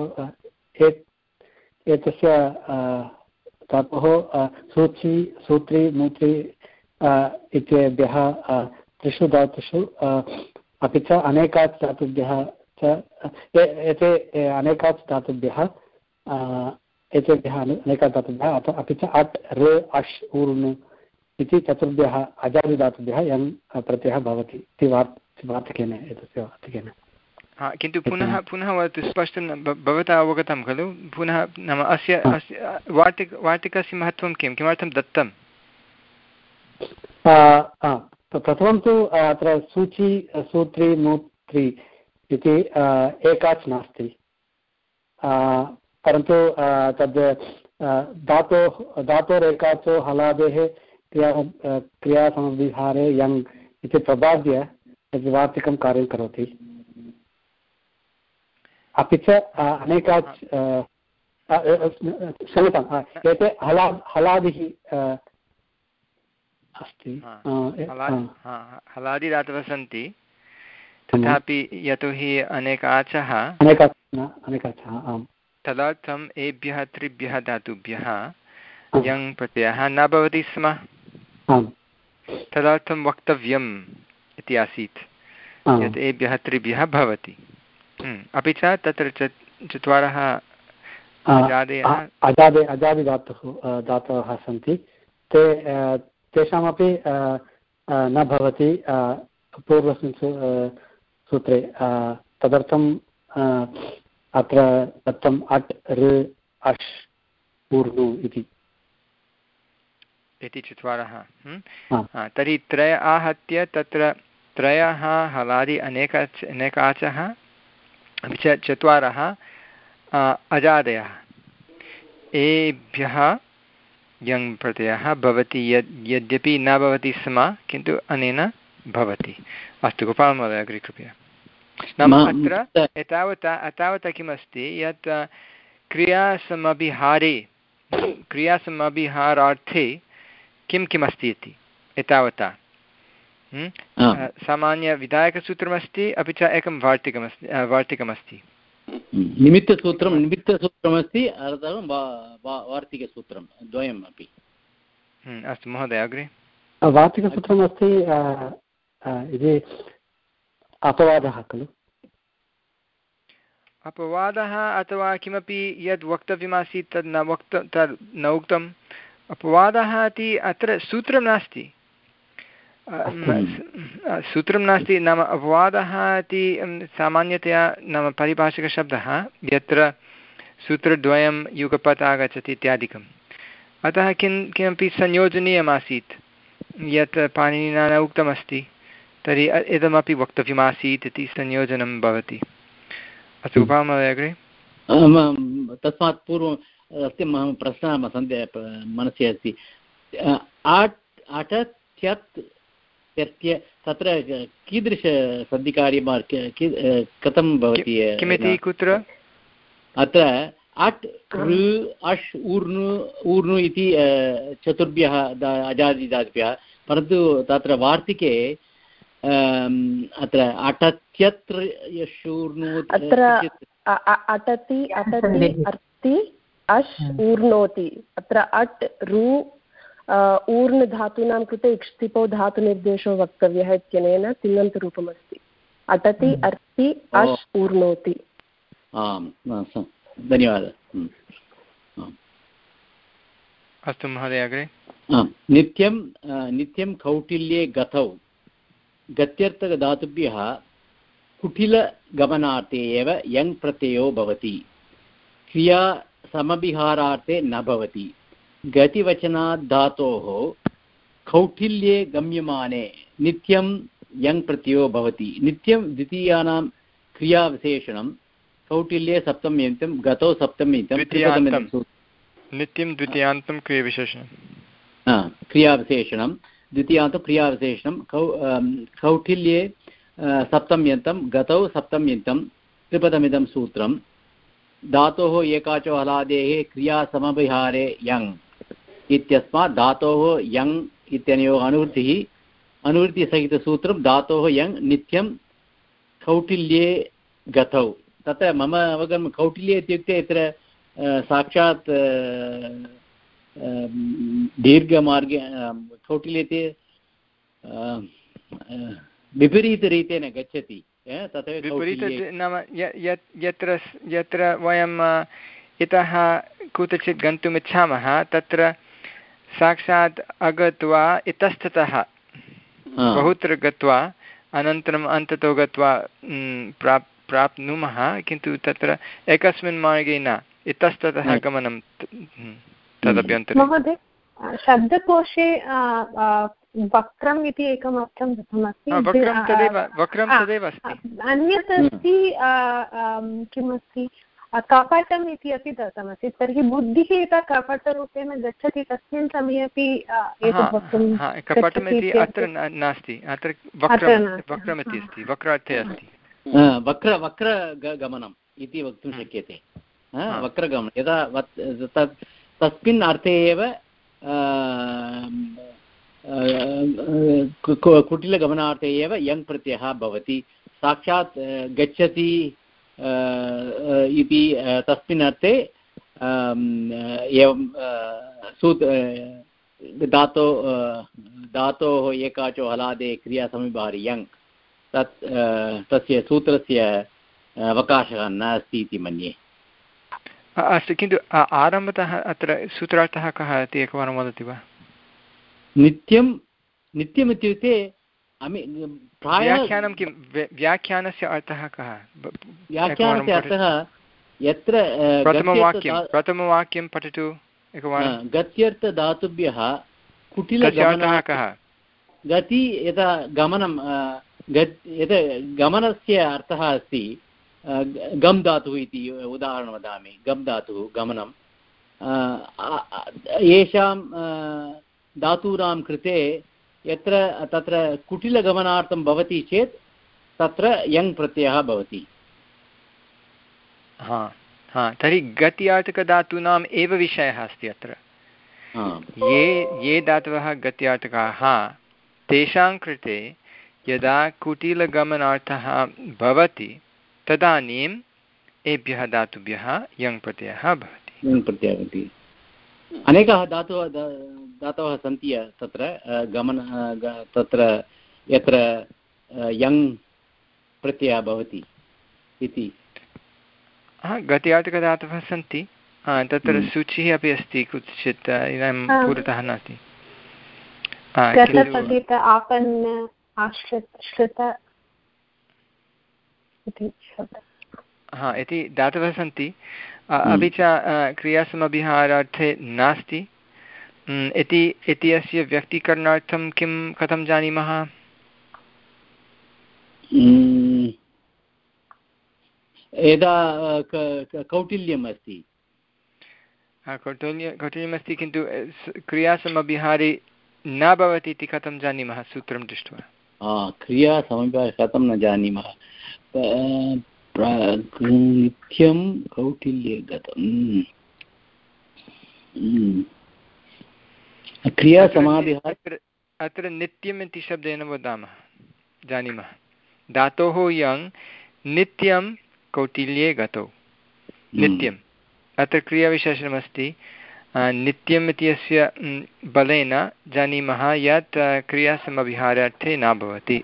D: एतस्य धातोः सूची सूत्री मूत्री इत्येभ्यः त्रिषु धातुषु अपि च अनेकात् धातुभ्यः च एते अनेकात् धातुभ्यः एतेभ्यः अनेकात् धातुभ्यः अपि च अट् ऋ अश् ऊर्ण् इति चतुर्भ्यः अजादिधातुभ्यः यं प्रत्ययः भवति इति वार्तिकेन एतस्य वार्तिकेन।
A: किन्तु पुनः पुनः वदतु स्पष्टं भवता अवगतं खलु पुनः नाम अस्य अस्य वार्तिक वार्तिकस्य महत्त्वं किं किमर्थं दत्तं?
D: प्रथमं तु अत्र सूची सूत्री मूत्री इति एकाच् नास्ति परन्तु तद् धातोः धातोरेकाचो हलादेः क्रिया क्रियासमभिहारे यङ् इति प्रबाद्य तद् वार्तिकं कार्यं करोति। अपि च अनेकात् क्षम्यताम् एते हला हलादिः अस्ति
A: हलादिधातवः सन्ति तथापि यतोहि अनेकाचः
D: अनेकाचः आम्
A: तदर्थम् एभ्यः त्रिभ्यः धातुभ्यः यङ् प्रत्ययः न भवति स्म तदर्थं वक्तव्यम् इति आसीत् यत् एभ्यः त्रिभ्यः भवति। अपि च तत्र चत्वारः अजादयः
D: अजादे अजादिधातुः धातवः सन्ति ते तेषामपि न भवति पूर्वस्मिन् सूत्रे तदर्थं अत्र दत्तम् अट् ऋ अश् ऊर्णु इति
A: इति चत्वारः। तर्हि त्रय आहत्य तत्र त्रयः हलादि अनेकाच अनेकाचः अपि च चत्वारः अजादयः एभ्यः यङ् प्रत्ययः भवति यद् यद्यपि न भवति स्म किन्तु अनेन भवति। अस्तु गोपालमहोदय अग्रे कृपया। नाम अत्र एतावता एतावता किमस्ति यत् क्रियासमभिहारे क्रियासमभिहारार्थे किं किमस्ति इति एतावता सामान्यविधायकसूत्रमस्ति अपि च एकं वार्तिकमस्ति वार्तिकमस्ति
J: निमित्तसूत्रं निमित्तसूत्रमस्ति अनन्तरं वार्तिकसूत्रं द्वयम् अपि।
A: अस्तु महोदय अग्रे।
D: वार्तिकसूत्रमस्ति इति अपवादः खलु
A: अपवादः अथवा किमपि यद् वक्तव्यमासीत् तद् न वक्त तद् न उक्तम् अपवादः इति अत्र सूत्रं नास्ति सूत्रं नास्ति नाम अपवादः इति सामान्यतया नाम पारिभाषिकशब्दः यत्र सूत्रद्वयं युगपत् आगच्छति इत्यादिकम् अतः किं किमपि संयोजनीयमासीत् यत् पाणिनिना न उक्तमस्ति तर्हि इदमपि वक्तव्यमासीत् इति संयोजनं भवति। अस्तु उपामहोदय अग्रे।
J: तस्मात् पूर्वम् अस्ति मम प्रश्नः मनसि अस्ति आट् अटत्यत् त्यक्त्य तत्र कीदृशसन्धिकार्यं कथं भवति
A: किमिति कुत्र
J: अत्र अट् ऋ अश् ऊर्णु ऊर्णु इति चतुर्भ्यः अजादिधातुभ्यः परन्तु तत्र वार्तिके अत्र अटत्यत्र यशूर्णु
C: अत्र अटति अटति अर्ति अश् ऊर्णोति अत्र अट् रु ऊर्ण् धातूनां कृते इक्ष्तिपो धातुनिर्देशो वक्तव्यः इत्यनेन तिङन्तरूपमस्ति अटति अर्ति अश् ऊर्णोति।
J: आम् धन्यवादः।
A: अस्तु महोदय अग्रे।
J: नित्यं नित्यं कौटिल्ये गतौ गत्यर्थधातुभ्यः कुटिलगमनार्थे एव यङ् प्रत्ययो भवति। क्रिया समभिहारार्थे न भवति। गतिवचनात् धातोः कौटिल्ये गम्यमाने नित्यं यङ् प्रत्ययो भवति। नित्यं द्वितीयानां क्रियाविशेषणं कौटिल्ये सप्तम्यन्तं गतौ सप्तम्यन्तं
A: नित्यं द्वितीयान्तं क्रियाविशेषणं
J: क्रियाविशेषणं द्वितीयान्तं क्रियाविशेषणं कौ कौटिल्ये सप्तम्यन्तं गतौ सप्तम्यन्तं त्रिपदमिदं सूत्रं धातोः एकाचो हलादेः क्रियासमभिहारे यङ् इत्यस्मात् धातोः यङ् इत्यनयोः अनुवृत्तिः अनुवृत्तिसहितसूत्रं धातोः यङ् नित्यं कौटिल्ये गतौ। तत्र मम अवगमनं कौटिल्ये इत्युक्ते यत्र साक्षात् दीर्घमार्गे कौटिल्ये इति विपरीतरीतेन गच्छति तथैव
A: विपरीत नाम यत्र यत्र वयम् इतः कुत्रचित् गन्तुम् इच्छामः तत्र साक्षात् अगत्वा इतस्ततः बहुत्र गत्वा अनन्तरम् अन्ततो गत्वा प्राप् प्राप्नुमः किन्तु तत्र एकस्मिन् मार्गे न इतस्ततः गमनं तदभ्यन्तरे।
H: महोदय शब्दकोशे वक्रम् इति एकम् अर्थं दत्तमस्ति।
A: वक्रं तदेव वक्रं तदेव अस्ति।
H: अन्यत् अस्ति किमस्ति कपटम् इति अपि दत्तमस्ति। तर्हि बुद्धिः यथा कपटरूपेण गच्छति तस्मिन् समये अपि
A: कपटम् इति अत्र नास्ति। अत्र वक्रं वक्रमिति अस्ति वक्रार्थे अस्ति।
J: वक्र वक्र गमनम् इति वक्तुं शक्यते। वक्रगमनं यदा तस्मिन् अर्थे एव कुटिलगमनार्थे एव यङ् प्रत्ययः भवति। साक्षात् गच्छति इति तस्मिन् अर्थे एवं सूत् धातो धातोः एकाचो हलादे क्रियासमभिहारे यङ् तत् तस्य सूत्रस्य अवकाशः नास्ति इति मन्ये।
A: अस्तु किन्तु आरम्भतः अत्र सूत्रार्थः कः इति एकवारं वदति वा?
J: नित्यं नित्यम् इत्युक्ते
A: व्याख्यानं किं व्याख्यानस्य अर्थः कः?
J: व्याख्यानस्य अर्थः यत्र
A: प्रथमवाक्यं प्रथमवाक्यं पठतु एकवारं।
J: गत्यर्थधातुभ्यः कुटिलगमनः
A: कः?
J: गति यदा गमनं यदा गमनस्य अर्थः अस्ति गम् धातुः इति उदाहरणं वदामि। गम् धातुः गमनं येषां धातूनां कृते यत्र तत्र कुटिलगमनार्थं भवति चेत् तत्र यङ् प्रत्ययः भवति।
A: हा हा तर्हि गत्यार्थकधातूनाम् एव विषयः अस्ति अत्र। ये ये धातवः गत्यार्थकाः तेषां कृते यदा कुटिलगमनार्थः भवति तदानीम् एभ्यः धातुभ्यः यङ् प्रत्ययः भवति।
J: यङ् प्रत्ययः भवति। अनेकाः धातवः धातवः सन्ति तत्र गमन तत्र यत्र यङ् प्रत्ययः भवति इति।
A: गत्यार्थकधातवः सन्ति तत्र सूचिः अपि अस्ति कुत्रचित् इदानीं पुरतः नास्ति। हा इति धातवः सन्ति अपि च क्रियासमभिहारार्थे नास्ति इति इति अस्य व्यक्तीकरणार्थं किं कथं जानीमः?
J: यदा कौटिल्यम् अस्ति
A: कौटिल्य कौटिल्यमस्ति किन्तु क्रियासमभिहारे न भवति इति कथं जानीमः सूत्रं दृष्ट्वा?
J: क्रियासमभिहारे कथं न जानीमः? नित्यं कौटिल्ये गतम् क्रियासमाभिहारे
A: अत्र नित्यम् इति शब्देन वदामः जानीमः धातोः यङ् नित्यं कौटिल्ये गतौ नित्यम् अत्र क्रियाविशेषणमस्ति नित्यम् इत्यस्य बलेन जानीमः यत् क्रियासमभिहारार्थे न भवति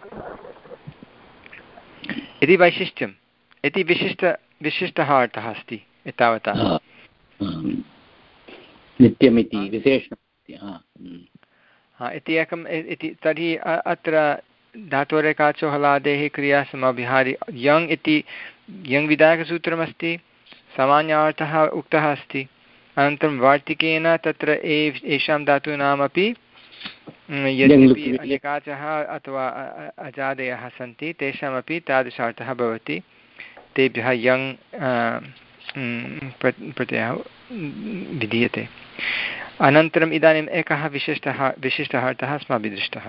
A: इति वैशिष्ट्यम् इति विशिष्ट विशिष्टः अर्थः अस्ति एतावता।
J: नित्यमिति विशेषणम्
A: हा इति एकम् इति तर्हि अत्र धातोरेकाचो हलादेः क्रिया समभिहारि यङ् इति यङ् विधायकसूत्रमस्ति सामान्यार्थः उक्तः अस्ति अनन्तरं वार्तिकेन तत्र एषां धातूनामपि यद्यपि अनेकाचः अथवा अजादयः सन्ति तेषामपि तादृशार्थः भवति तेभ्यः यङ् प्रत्ययः विधीयते अनन्तरम् इदानीम् एकः विशिष्टः विशिष्टः अर्थः अस्माभिः दृष्टः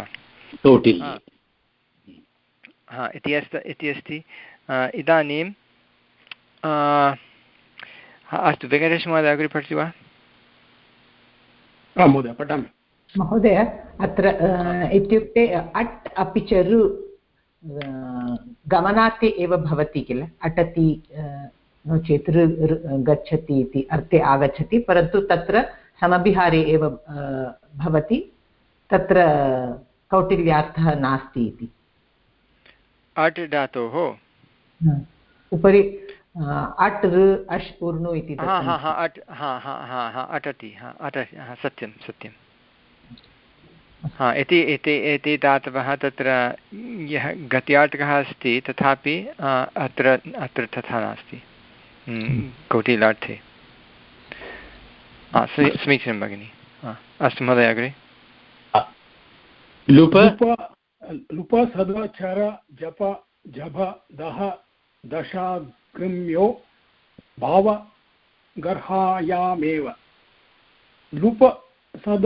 A: हा इति अस्ति इति अस्ति इदानीं अस्तु वेङ्कटेशमहोदय अग्रे पठति वा
K: महोदय पठामि
G: महोदय अत्र इत्युक्ते अट् अपि च रु गमनार्थे एव भवति किल अटति नो चेत् ऋ गच्छति इति अर्थे आगच्छति परन्तु तत्र समभिहारे एव भवति तत्र कौटिल्यार्थः नास्ति इति
A: अट् धातोः
G: उपरि अट् ऋ अश् ऊर्णु इति
A: अटति सत्यं सत्यं हा इति एते धातवः तत्र यः गत्यार्थकः अस्ति तथापि अत्र अत्र तथा नास्ति कौटिल्यार्थे समीचीनं भगिनि अस्तु महोदय अग्रे
K: लुप लुप सदचर जप जभ दह दशागम्यो भावगर्हायामेव लुप सद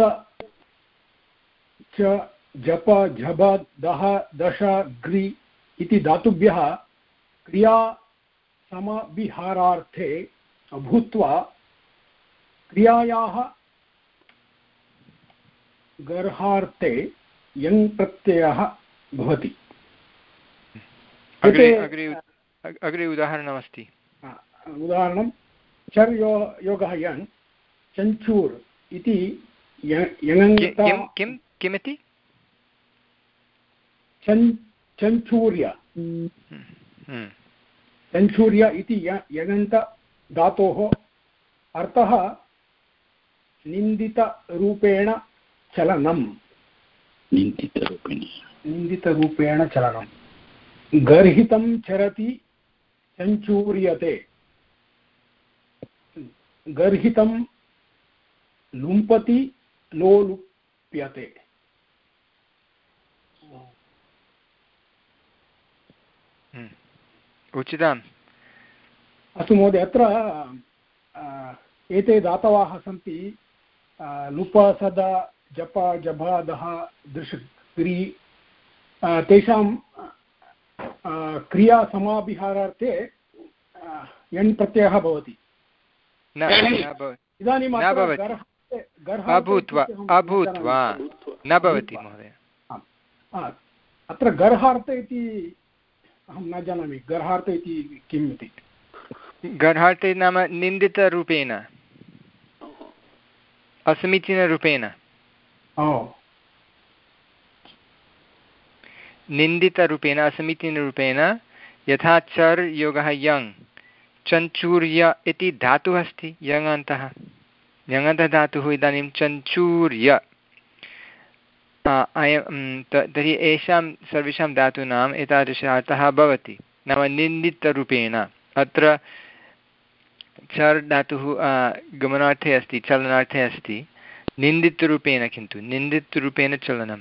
K: च जप झब दह दश ग्रि इति धातुभ्यः क्रिया समविहारार्थे भूत्वा क्रियायाः गर्हार्थे यङ् प्रत्ययः भवति।
A: अग्रे अग्रे उदाहरणमस्ति
K: उदाहरणं चर् यो योगः यङ् चञ्चूर् इति
A: किं किमिति
K: चञ्चूर्य चञ्चूर्य इति यङन्त धातोः अर्थः निन्दितरूपेण चलनं
J: निन्दितरूपेण
K: निन्दितरूपेण चलनं गर्हितं चरति चञ्चूर्यते गर्हितं लुम्पति लोलुप्यते।
A: उचितम्
K: अस्तु महोदय अत्र एते धातवः सन्ति लुप सद जप जभ दह दृश् क्री तेषां क्रिया समाभिहारार्थे यण् प्रत्ययः भवति। इदानीम्
A: अभूत्वा अभूत्वा न भवति महोदय
K: अत्र गर्हार्थ इति अहं न जानामि गर्हार्थ इति किम् इति।
A: गर्हार्थे नाम निन्दितरूपेण असमीचीनरूपेण निन्दितरूपेण असमीचीनरूपेण यथा चर् योगः यङ् चञ्चूर्य इति धातुः अस्ति यङन्तः यङन्तः धातुः इदानीं चञ्चूर्य तर्हि येषां सर्वेषां धातूनाम् एतादृशः अर्थः भवति नाम निन्दितरूपेण। अत्र चर् धातुः गमनार्थे अस्ति चलनार्थे अस्ति निन्दितरूपेण किन्तु निन्दितरूपेण चलनं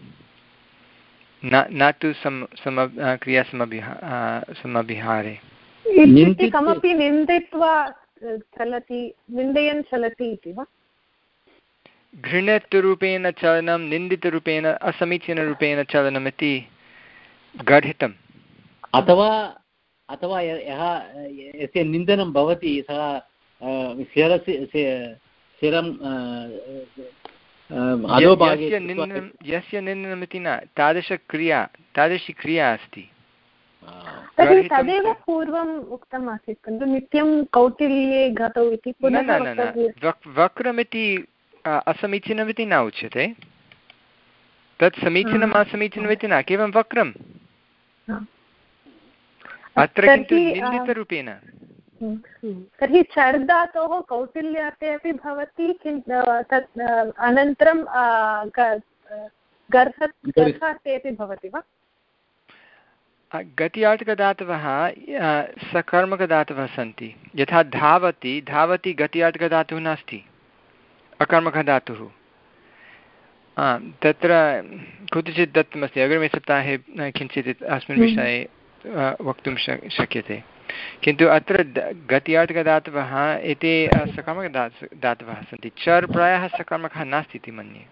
A: न न तु सम सम क्रिया समभिहा समभिहारे
H: कमपि निन्दित्वा चलति निन्दयन् चलति इति वा
A: घृणितरूपेण चलनं निन्दितरूपेण असमीचीनरूपेण चलनमिति गर्हितम्
J: अथवा अथवा यः यस्य निन्दनं भवति सः शिरसि शिरं
A: यस्य निन्दनं यस्य निन्दनमिति न तादृशक्रिया तादृशी क्रिया अस्ति।
H: तर्हि तदेव पूर्वम् उक्तम् आसीत् खलु नित्यं कौटिल्ये गतौ इति पुनः
A: वक्रमिति असमीचीनमिति न उच्यते तत् समीचीनम् असमीचीनमिति न केवलं वक्रम् अत्र किन्तु निन्दितरूपेण
H: तर्हि चर् धातोः कौटिल्यार्थे अपि भवति तत् अनन्तरं गर्हार्थे अपि भवति वा?
A: गत्यार्थकधातवः सकर्मकधातवः सन्ति। यथा धावति, धावति गत्यार्थकधातुः नास्ति, अकर्मकधातुः। तत्र कुत्रचित् दत्तमस्ति, अग्रिमे सप्ताहे किञ्चित् अस्मिन् विषये वक्तुं शक्यते। किन्तु अत्र गत्यार्थकधातवः एते सकर्मकधातु धातवः सन्ति। चर् प्रायः सकर्मकः नास्ति इति मन्ये,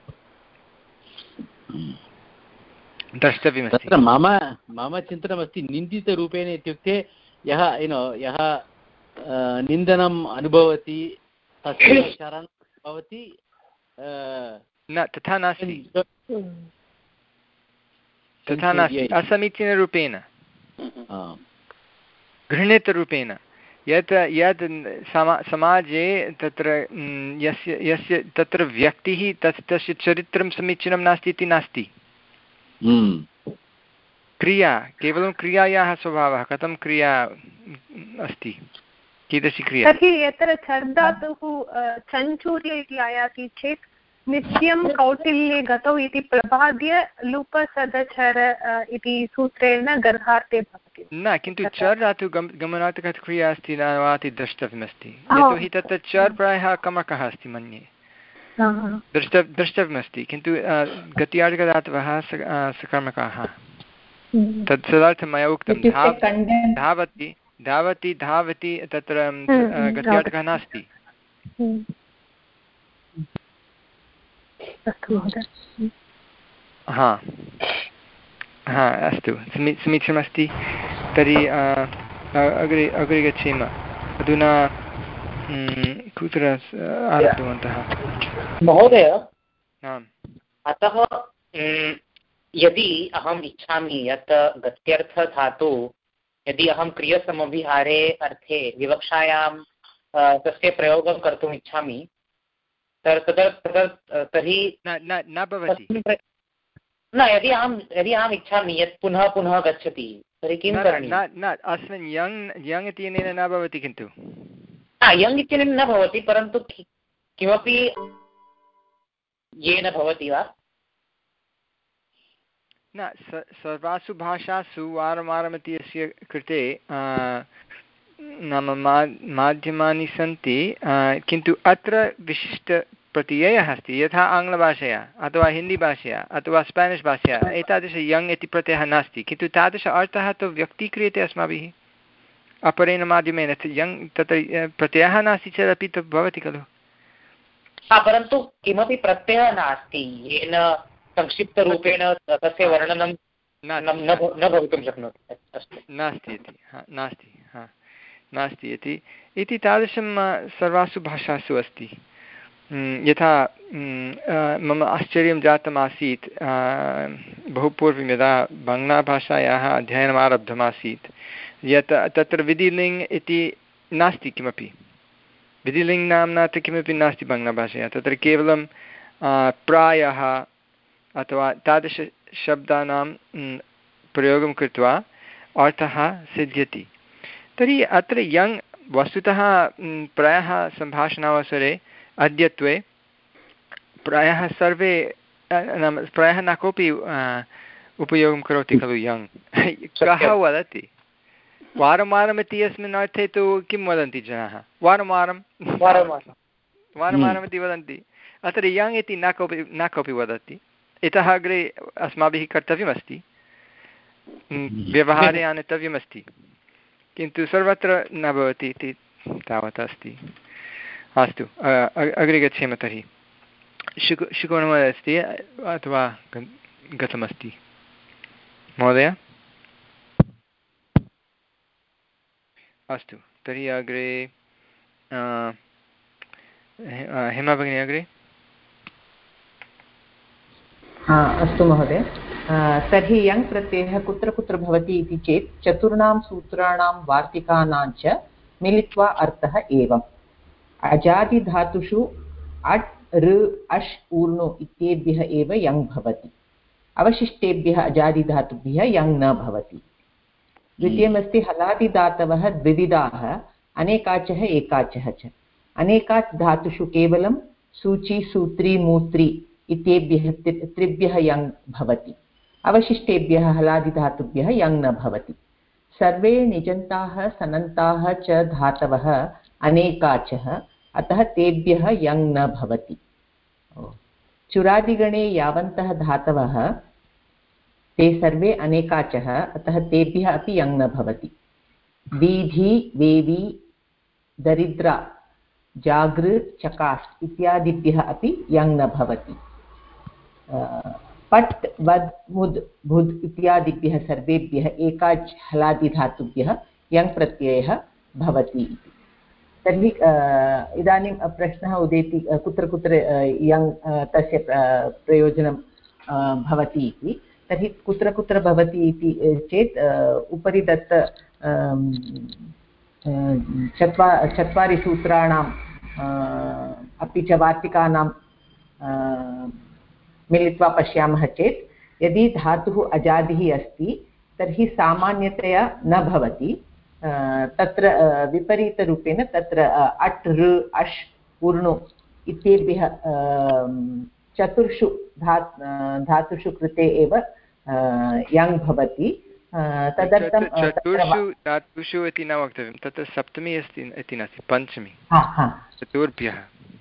A: द्रष्टव्यमस्ति।
J: तत्र मम मम चिन्तनमस्ति निन्दितरूपेण इत्युक्ते यः युनो यः निन्दनम् अनुभवति तस्य शरणं भवति
A: न, तथा नास्ति, तथा नास्ति। असमीचीनरूपेण, घृणितरूपेण, यत् यत् समा समाजे तत्र यस्य यस्य तत्र व्यक्तिः तस् तस्य चरित्रं समीचीनं नास्ति इति नास्ति। क्रिया, केवलं क्रियायाः स्वभावः, कथं क्रिया अस्ति, कीदृशी क्रिया।
H: तर्हि यत्र चर् धातुः चञ्चूर्य इति आयाति चेत् नित्यं कौटिल्ये गतौ इति प्रबाद्य लुपसदचर इति सूत्रेण गर्हार्थे भवति
A: न, किन्तु चर् धातु गम गमनार्थकक्रिया अस्ति न वा इति द्रष्टव्यमस्ति। यतोहि तत्र चर् प्रायः कमकः अस्ति मन्ये, द्रष्ट द्रष्टव्यमस्ति। किन्तु गत्यार्थकधातवः सकर्मकाः, तत् तदर्थं मया उक्तं। धावति धावति धावति तत्र गत्यार्थकः नास्ति। हा हा अस्तु, समी समीचीनमस्ति। तर्हि अग्रे अग्रे गच्छेम। अधुना कुत्र आरब्धवन्तः
F: महोदय?
A: आम्।
F: अतः यदि अहम् इच्छामि यत् गत्यर्थधातु यदि अहं क्रियसमभिहारे अर्थे विवक्षायां तस्य प्रयोगं कर्तुम् इच्छामि तर्हि
A: न भवति।
F: न, यदि अहं यदि अहम् इच्छामि यत् पुनः पुनः गच्छति तर्हि किं करणीयं?
A: न, अस्मिन् यङ् यङ् इत्यनेन न भवति। किन्तु
F: यङ् इत्यनेन न भवति, परन्तु किमपि येन भवति वा?
A: न, सर्वासु भाषासु वारं वारमिति अस्य कृते नाम मा माध्यमानि सन्ति, किन्तु अत्र विशिष्टप्रत्ययः अस्ति। यथा आङ्ग्लभाषया अथवा हिन्दीभाषया अथवा स्पेनिश् भाषया एतादृश यङ् इति प्रत्ययः नास्ति, किन्तु तादृश अर्थः तु व्यक्तीक्रियते अस्माभिः अपरेण माध्यमेन। यङ् तत्र प्रत्ययः नास्ति चेदपि तु भवति खलु।
F: परन्तु किमपि प्रत्ययः नास्ति येन संक्षिप्तरूपेण तस्य वर्णनं न भवितुं शक्नोति।
A: नास्ति इति, नास्ति, हा नास्ति इति इति तादृशं सर्वासु भाषासु अस्ति। यथा मम आश्चर्यं जातम् आसीत् बहु पूर्वं यदा बाङ्ग्लाभाषायाः अध्ययनम् आरब्धमासीत्, यत् तत्र विधिलिङ्ग् इति नास्ति, किमपि विधिलिङ्ग् नाम्ना तु किमपि नास्ति बाङ्ग्लाभाषया। तत्र केवलं प्रायः अथवा तादृशशब्दानां प्रयोगं कृत्वा अर्थः सिद्ध्यति। तर्हि अत्र यङ् वस्तुतः प्रायः सम्भाषणावसरे अद्यत्वे प्रायः सर्वे नाम प्रायः न कोऽपि उपयोगं करोति खलु यङ्। कः वदति वारं वारमिति? अस्मिन् अर्थे तु किं वदन्ति जनाः? वारं वारं वारं वारमिति वदन्ति। अत्र यङ् इति न कोऽपि न कोऽपि वदति। इतः अग्रे अस्माभिः कर्तव्यमस्ति, व्यवहारे आनेतव्यमस्ति, किन्तु सर्वत्र न भवति इति तावत् अस्ति। अस्तु, अग्रे गच्छेम। तर्हि शुक शुकोणमहोदय अस्ति अथवा गतमस्ति महोदय? अस्तु, तर्हि अग्रे हेमा भगिनी अग्रे।
G: अस्तु महोदय, तर्हि यङ् प्रत्ययः कुत्र कुत्र भवति इति चेत् चतुर्णां सूत्राणां वार्तिकानां च मिलित्वा अर्थः एवम्। अजादिधातुषु अट् ऋ अश् ऊर्णु इत्येभ्यः एव यङ् भवति, अवशिष्टेभ्यः अजादिधातुभ्यः यङ् न भवति। द्वितीयमस्ति हलादिधातवः द्विविधाः, अनेकाचः एकाचः च। अनेकाच् धातुषु केवलं सूची सूत्री मूत्री इत्येभ्यः त्रिभ्यः यङ् भवति। अवशिष्टेभ्यः हलादिधातुभ्यः यङ् न भवति। सर्वे निजन्ताः सनन्ताः च धातवः अनेकाचः, अतः तेभ्यः यङ् न भवति। चुरादिगणे यावन्तः धातवः ते सर्वे अनेकाचः, अतः तेभ्यः अपि यङ् न भवति। दीधि वेवी दरिद्रा जागृ चकास् इत्यादिभ्यः अपि यङ् न भवति। पट् वद् मुद् बुद् इत्यादिभ्यः सर्वेभ्यः एकाच् हलादिधातुभ्यः यङ् प्रत्ययः भवति। तर्हि इदानीं प्रश्नः उदेति कुत्र कुत्र यङ् तस्य प्रयोजनं भवति इति। तर्हि कुत्र कुत्र भवति इति चेत् उपरि दत्त चत्वा चत्वारि सूत्राणाम् अपि च वार्तिकानां मिलित्वा पश्यामः चेत् यदि धातुः अजादिः अस्ति तर्हि सामान्यतया न भवति। तत्र विपरीतरूपेण तत्र अट् ऋ अश् ऊर्णु इत्येभ्यः चतुर्षु धा धातुषु कृते एव यङ् भवति। तदर्थं
A: चतुर्षु धातुषु इति न वक्तव्यं, तत्र सप्तमी अस्ति इति नास्ति, पञ्चमी। चतुर्भ्यः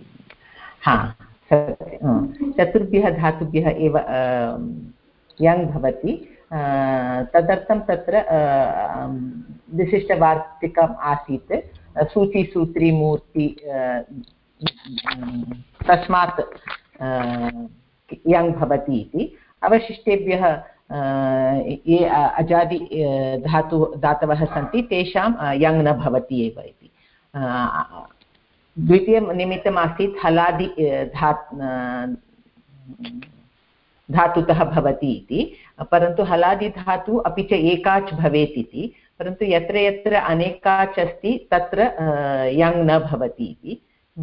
G: चतुर्भ्यः धातुभ्यः एव यङ् भवति। तदर्थं तत्र विशिष्टवार्तिकम् आसीत् सूची सूत्री मूर्ति, तस्मात् यङ् भवति इति। अवशिष्टेभ्यः ये अजादि धातु धातवः सन्ति तेषां यङ् न भवति एव इति। द्वितीयं निमित्तमासीत् हलादि धा धातुतः भवति इति, परन्तु हलादिधातु अपि च एकाच् भवेत् इति, परन्तु यत्र यत्र अनेकाच् अस्ति तत्र यङ् न भवति इति।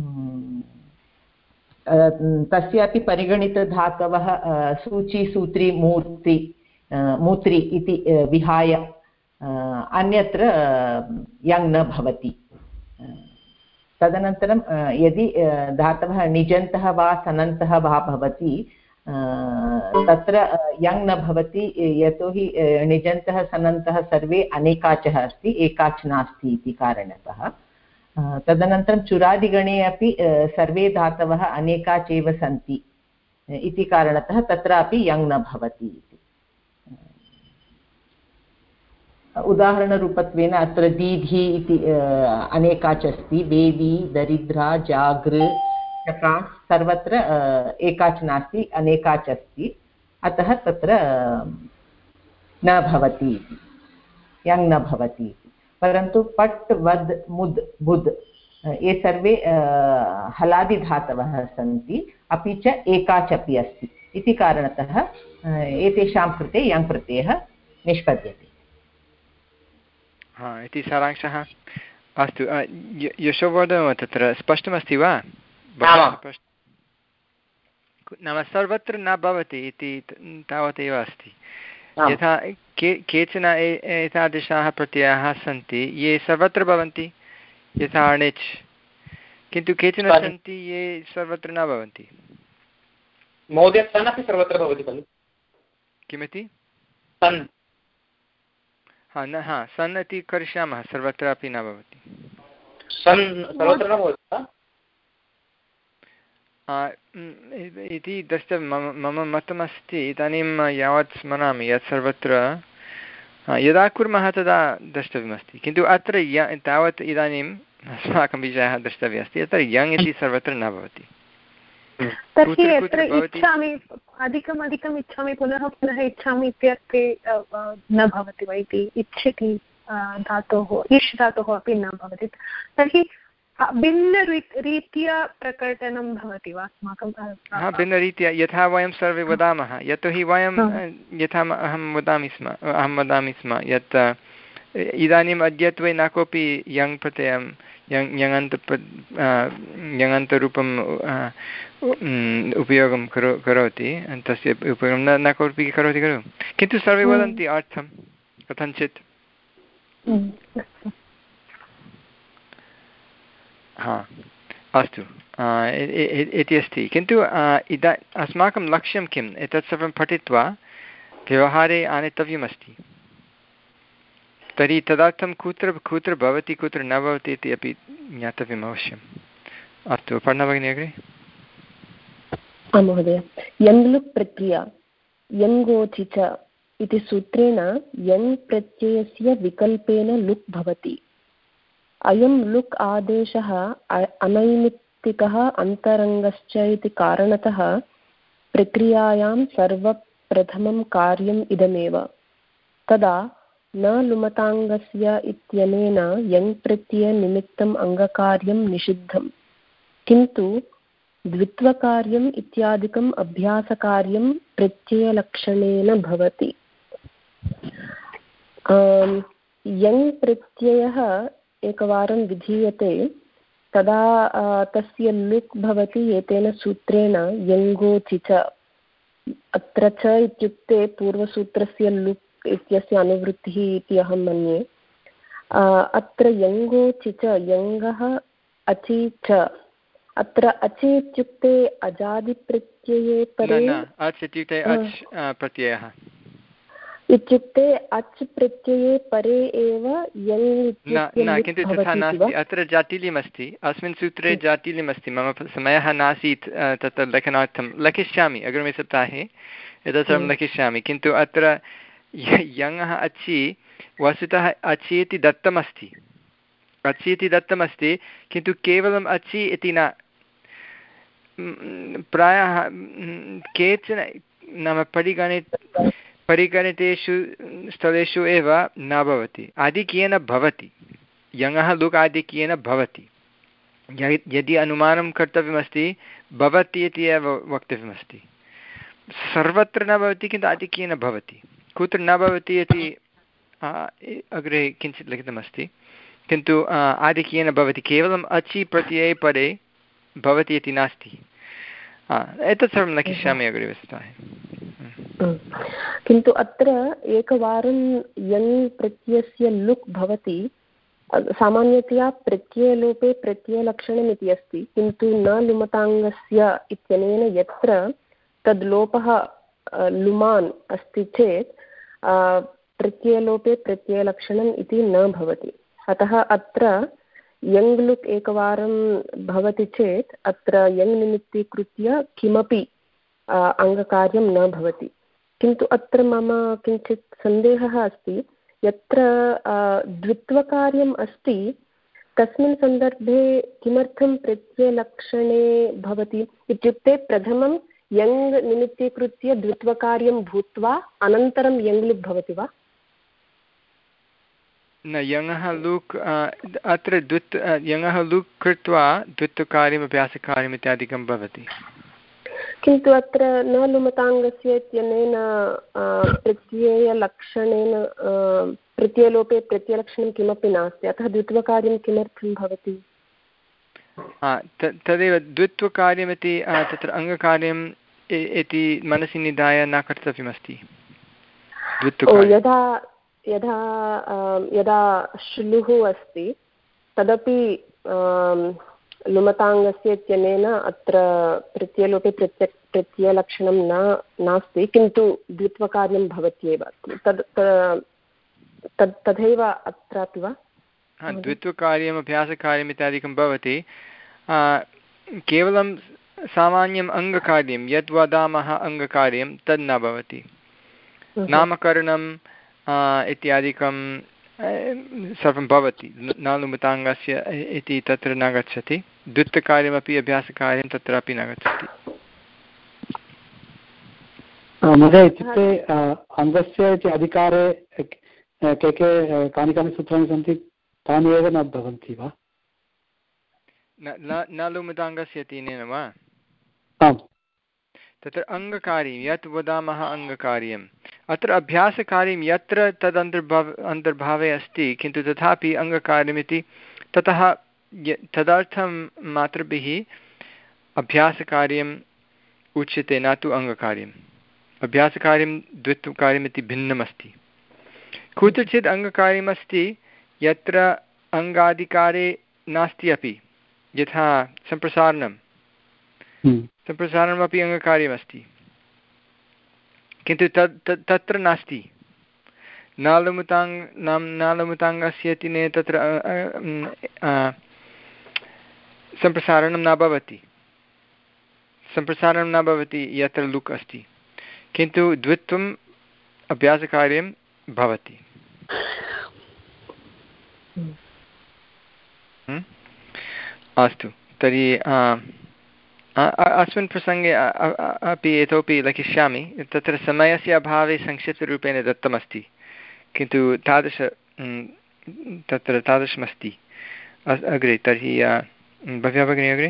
G: तस्यापि परिगणितधातवः सूची सूत्री मूर्ति मूत्री इति विहाय अन्यत्र यङ् न भवति। तदनन्तरं यदि धातवः निजन्तः वा सनन्तः वा भवति तत्र यङ् न भवति, यतोहि निजन्तः सनन्तः सर्वे अनेकाचः अस्ति, एकाच् नास्ति इति कारणतः। तदनन्तरं चुरादिगणे अपि सर्वे धातवः अनेकाच् एव सन्ति इति कारणतः तत्रापि यङ् न भवति इति। उदाहरणरूपत्वेन अत्र दीधि इति अनेकाच् अस्ति, वेदी दरिद्रा जागृ चकास् सर्वत्र एकाच् नास्ति, अनेकाच् अस्ति, अतः तत्र न भवति इति, यङ् न भवति इति। परन्तु पट् वद् मुद् बुद् ये सर्वे हलादिधातवः सन्ति, अपि च एकाच् अपि अस्ति इति कारणतः एतेषां कृते यङ् प्रत्ययः निष्पद्यते।
A: हा इति सारांशः। अस्तु, यशोवर्धन तत्र स्पष्टमस्ति वा? नाम सर्वत्र न भवति इति तावदेव अस्ति। यथा के केचन एतादृशाः प्रत्ययाः सन्ति ये सर्वत्र भवन्ति, यथा अणिच्, किन्तु केचन सन्ति ये सर्वत्र न भवन्ति।
F: महोदय सन् अपि सर्वत्र भवति खलु?
A: किमिति?
F: सन्।
A: हा न हा सन् इति करिष्यामः, सर्वत्र अपि न भवति।
F: सन् सर्वत्र न भवति वा?
A: इति द्रष्टव्यं। मम मम मतमस्ति, इदानीं यावत् स्मरामि यत् सर्वत्र यदा कुर्मः तदा द्रष्टव्यमस्ति, किन्तु अत्र य तावत् इदानीम् अस्माकं विषयः द्रष्टव्यः अस्ति, अत्र यङ् इति सर्वत्र न भवति।
H: तर्हि यत्र इच्छामि अधिकम् अधिकम् इच्छामि पुनः पुनः इच्छामि इत्यर्थे न भवति वा इति, इच्छति धातोः इष् धातोः अपि न भवति, तर्हि भिन्नरीत्या प्रकटनं भवति वा अस्माकं?
A: हा, भिन्नरीत्या, यथा वयं सर्वे वदामः, यतोहि वयं यथा अहं वदामि स्म अहं वदामि स्म यत् इदानीम् अद्यत्वे न कोऽपि यङ् प्रत्ययं यङ् यङन्त यङन्तरूपं उपयोगं करो करोति, तस्य उपयोगं न न कोऽपि करोति खलु, किन्तु सर्वे वदन्ति अर्थं कथञ्चित्। हा अस्तु इति अस्ति, किन्तु इदा अस्माकं लक्ष्यं किम्, एतत् सर्वं पठित्वा व्यवहारे आनेतव्यमस्ति। तर्हि तदर्थं कुत्र कुत्र भवति कुत्र न भवति इति अपि ज्ञातव्यम् अवश्यम्। अस्तु, पर्णभगिनी अग्रे।
C: आं महोदय, यङ् लुक् प्रक्रिया यङ्गोचि च इति सूत्रेण यङ् प्रत्ययस्य विकल्पेन लुक् भवति। अयं लुक् आदेशः अनैमित्तिकः अन्तरङ्गश्च इति कारणतः प्रक्रियायां सर्वप्रथमं कार्यम् इदमेव। तदा न लुमताङ्गस्य इत्यनेन यङ् प्रत्ययनिमित्तम् अङ्गकार्यं निषिद्धं, किन्तु द्वित्वकार्यम् इत्यादिकम् अभ्यासकार्यं प्रत्ययलक्षणेन भवति। यङ् प्रत्ययः एकवारं विधीयते तदा तस्य लुक् भवति एतेन सूत्रेण यङ्गोचि च। अत्र च इत्युक्ते पूर्वसूत्रस्य लुक् इत्यस्य अनुवृत्तिः इति अहं मन्ये। अत्र यङ्गोचि च, यङ्गः अचि च, अत्र अचि इत्युक्ते अजादिप्रत्यये परे
A: अच् इत्युक्ते अच् प्रत्ययः
C: इत्युक्ते अच् प्रत्यये परे एव
A: न, किन्तु तथा नास्ति। अत्र जाटिल्यमस्ति, अस्मिन् सूत्रे जाटिल्यमस्ति। मम समयः नासीत् तत्र लेखनार्थं, लिखिष्यामि अग्रिमे सप्ताहे एतत् सर्वं लिखिष्यामि। किन्तु अत्र यङः अचि वस्तुतः अचि इति दत्तमस्ति, अचि इति दत्तमस्ति, किन्तु केवलम् अचि इति न। प्रायः केचन नाम परिगणित परिगणितेषु स्थलेषु एव न भवति, आधिक्येन भवति। यङः लुक् आधिक्येन भवति। यदि अनुमानं कर्तव्यमस्ति भवति इति एव वक्तव्यमस्ति। सर्वत्र न भवति, किन्तु आधिक्येन भवति। कुत्र न भवति इति अग्रे किञ्चित् लिखितमस्ति, किन्तु आधिक्येन भवति। केवलम् अचि प्रत्यये परे भवति इति नास्ति। एतत् सर्वं लिखिष्यामि अग्रे सप्ताहे।
C: किन्तु अत्र एकवारं यङ् प्रत्ययस्य लुक् भवति, सामान्यतया प्रत्ययलोपे प्रत्ययलक्षणम् इति अस्ति, किन्तु न लुमताङ्गस्य इत्यनेन यत्र तद् लोपः लुमान् अस्ति चेत् प्रत्ययलोपे प्रत्ययलक्षणम् इति न भवति। अतः अत्र यङ् लुक् एकवारं भवति चेत् अत्र यङ् निमित्तीकृत्य किमपि अङ्गकार्यं न भवति। किन्तु अत्र मम किञ्चित् सन्देहः अस्ति, यत्र द्वित्वकार्यम् अस्ति तस्मिन् सन्दर्भे किमर्थं प्रत्ययलक्षणे भवति इत्युक्ते प्रथमं यङ् निमित्तीकृत्य द्वित्वकार्यं भूत्वा अनन्तरं यङ् लुक् भवति वा?
A: न, यङः लुक् अत्र द्वित् यङः लुक् कृत्वा द्वित्वकार्यम् अभ्यासकार्यम् इत्यादिकं भवति।
C: किन्तु अत्र न लुमताङ्गस्य इत्यनेन प्रत्ययलक्षणेन प्रत्ययलोपे प्रत्ययलक्षणं किमपि नास्ति, अतः द्वित्वकार्यं किमर्थं भवति?
A: तदेव द्वित्वकार्यमिति तत्र अङ्गकार्यम् इति मनसि निधाय न कर्तव्यमस्ति।
C: यदा यदा यदा श्लुः अस्ति तदपि लुमताङ्गस्य इत्यनेन अत्र प्रत्ययलोपे प्रत्य प्रत्ययलक्षणं न नास्ति, किन्तु द्वित्वकार्यं भवत्येव। तद् तद् तथैव अत्रापि वा?
A: द्वित्वकार्यम् अभ्यासकार्यम् इत्यादिकं भवति। केवलं सामान्यम् अङ्गकार्यं यद् वदामः अङ्गकार्यं तद् न भवति। नामकरणम् इत्यादिकं सर्वं भवति, न लुमताङ्गस्य इति तत्र न गच्छति। द्वित्वकार्यमपि अभ्यासकार्यं तत्रापि न गच्छति।
K: महोदय, इत्युक्ते अङ्गस्य इति अधिकारे के के कानि कानि सूत्राणि सन्ति तानि एव न भवन्ति वा?
A: न लुमताङ्गस्य इत्यनेन वा?
K: आम्,
A: तत्र अङ्गकार्यं यत् वदामः अङ्गकार्यम्, अत्र अभ्यासकार्यं यत्र तद् अन्तर्भाव अन्तर्भावे अस्ति, किन्तु तथापि अङ्गकार्यमिति ततः तदर्थं मातृभिः अभ्यासकार्यम् उच्यते, न तु अङ्गकार्यम्। अभ्यासकार्यं द्वित्वकार्यमिति भिन्नमस्ति। कुत्रचित् अङ्गकार्यमस्ति यत्र अङ्गाधिकारे नास्ति अपि, यथा सम्प्रसारणं सम्प्रसारणमपि अङ्गकार्यमस्ति, किन्तु तत् तत् तत्र नास्ति। नालमुताङ् नाम नालमुताङ्गस्य तिने तत्र सम्प्रसारणं न भवति, सम्प्रसारणं न भवति यत्र लुक् अस्ति, किन्तु द्वित्वम् अभ्यासकार्यं भवति। अस्तु, तर्हि अस्मिन् प्रसङ्गे अपि इतोपि लिखिष्यामि। तत्र समयस्य अभावे संक्षिप्तरूपेण दत्तमस्ति, किन्तु तादृश तत्र तादृशमस्ति अग्रे। तर्हि भव्या भगिनी अग्रे।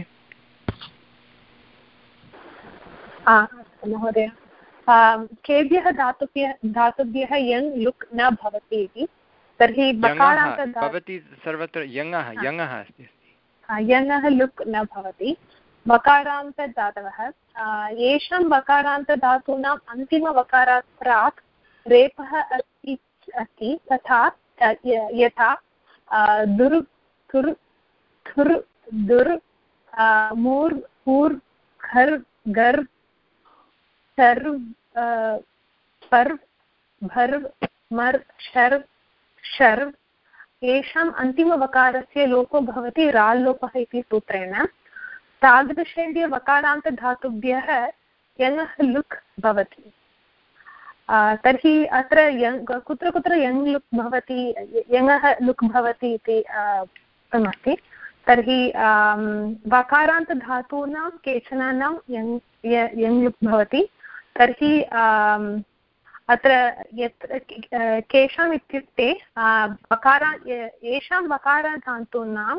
H: महोदय, केभ्यः धातुभ्यः धातुभ्यः यङ् लुक् न भवति इति, तर्हि
A: भवति सर्वत्र यङः यङः अस्ति
H: यङः लुक् न भवति। वकारान्तदातवः येषां वकारान्तधातूनाम् अन्तिमवकारात् प्राक् रेफः अस्ति अस्ति तथा यथा दुर् कुर् खुर् दुर् मूर् पूर् खर् गर् सर् पर् भर् मर् शर् शर् येषाम् अन्तिमवकारस्य लोपो भवति राल्लोपः इति सूत्रेण। तादृशेभ्यः वकारान्तधातुभ्यः यङः लुक् भवति। तर्हि अत्र यङ् कुत्र कुत्र यङ् लुक् भवति यङः लुक् भवति इति उक्तमस्ति। तर्हि वकारान्तधातूनां केचनानां यङ् यङ् लुक् भवति। तर्हि अत्र यत् केषाम् इत्युक्ते वकारा येषां वकारधातूनां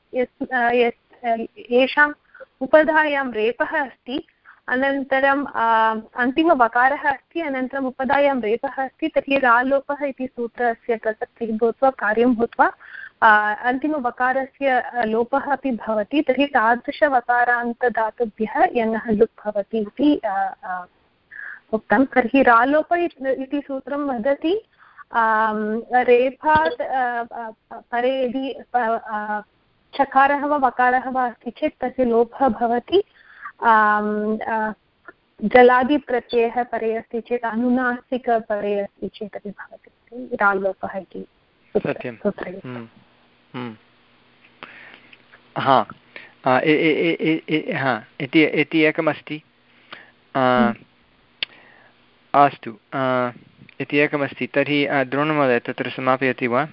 H: येषाम् उपधायां रेपः अस्ति, अनन्तरम् अन्तिमवकारः अस्ति, अनन्तरम् उपधायां रेपः अस्ति, तर्हि रालोपः इति सूत्रस्य प्रसक्तिः भूत्वा कार्यं भूत्वा अन्तिमवकारस्य लोपः अपि भवति। तर्हि तादृशवकारान्तधातुभ्यः यङः लुक् भवति इति उक्तं। तर्हि रालोप इति सूत्रं वदति रेफात् परे यदि चकारः वा वकारः वा अस्ति चेत् तस्य लोपः भवति। जलादिप्रत्ययः परे अस्ति चेत् अनुनासिकपरे अस्ति चेत् अपि भवति राल्लोपः इति सूत्रे।
A: हा इति एकमस्ति। अस्तु, इति एकमस्ति। तर्हि द्रोणमहोदय तत्र समापयति वा?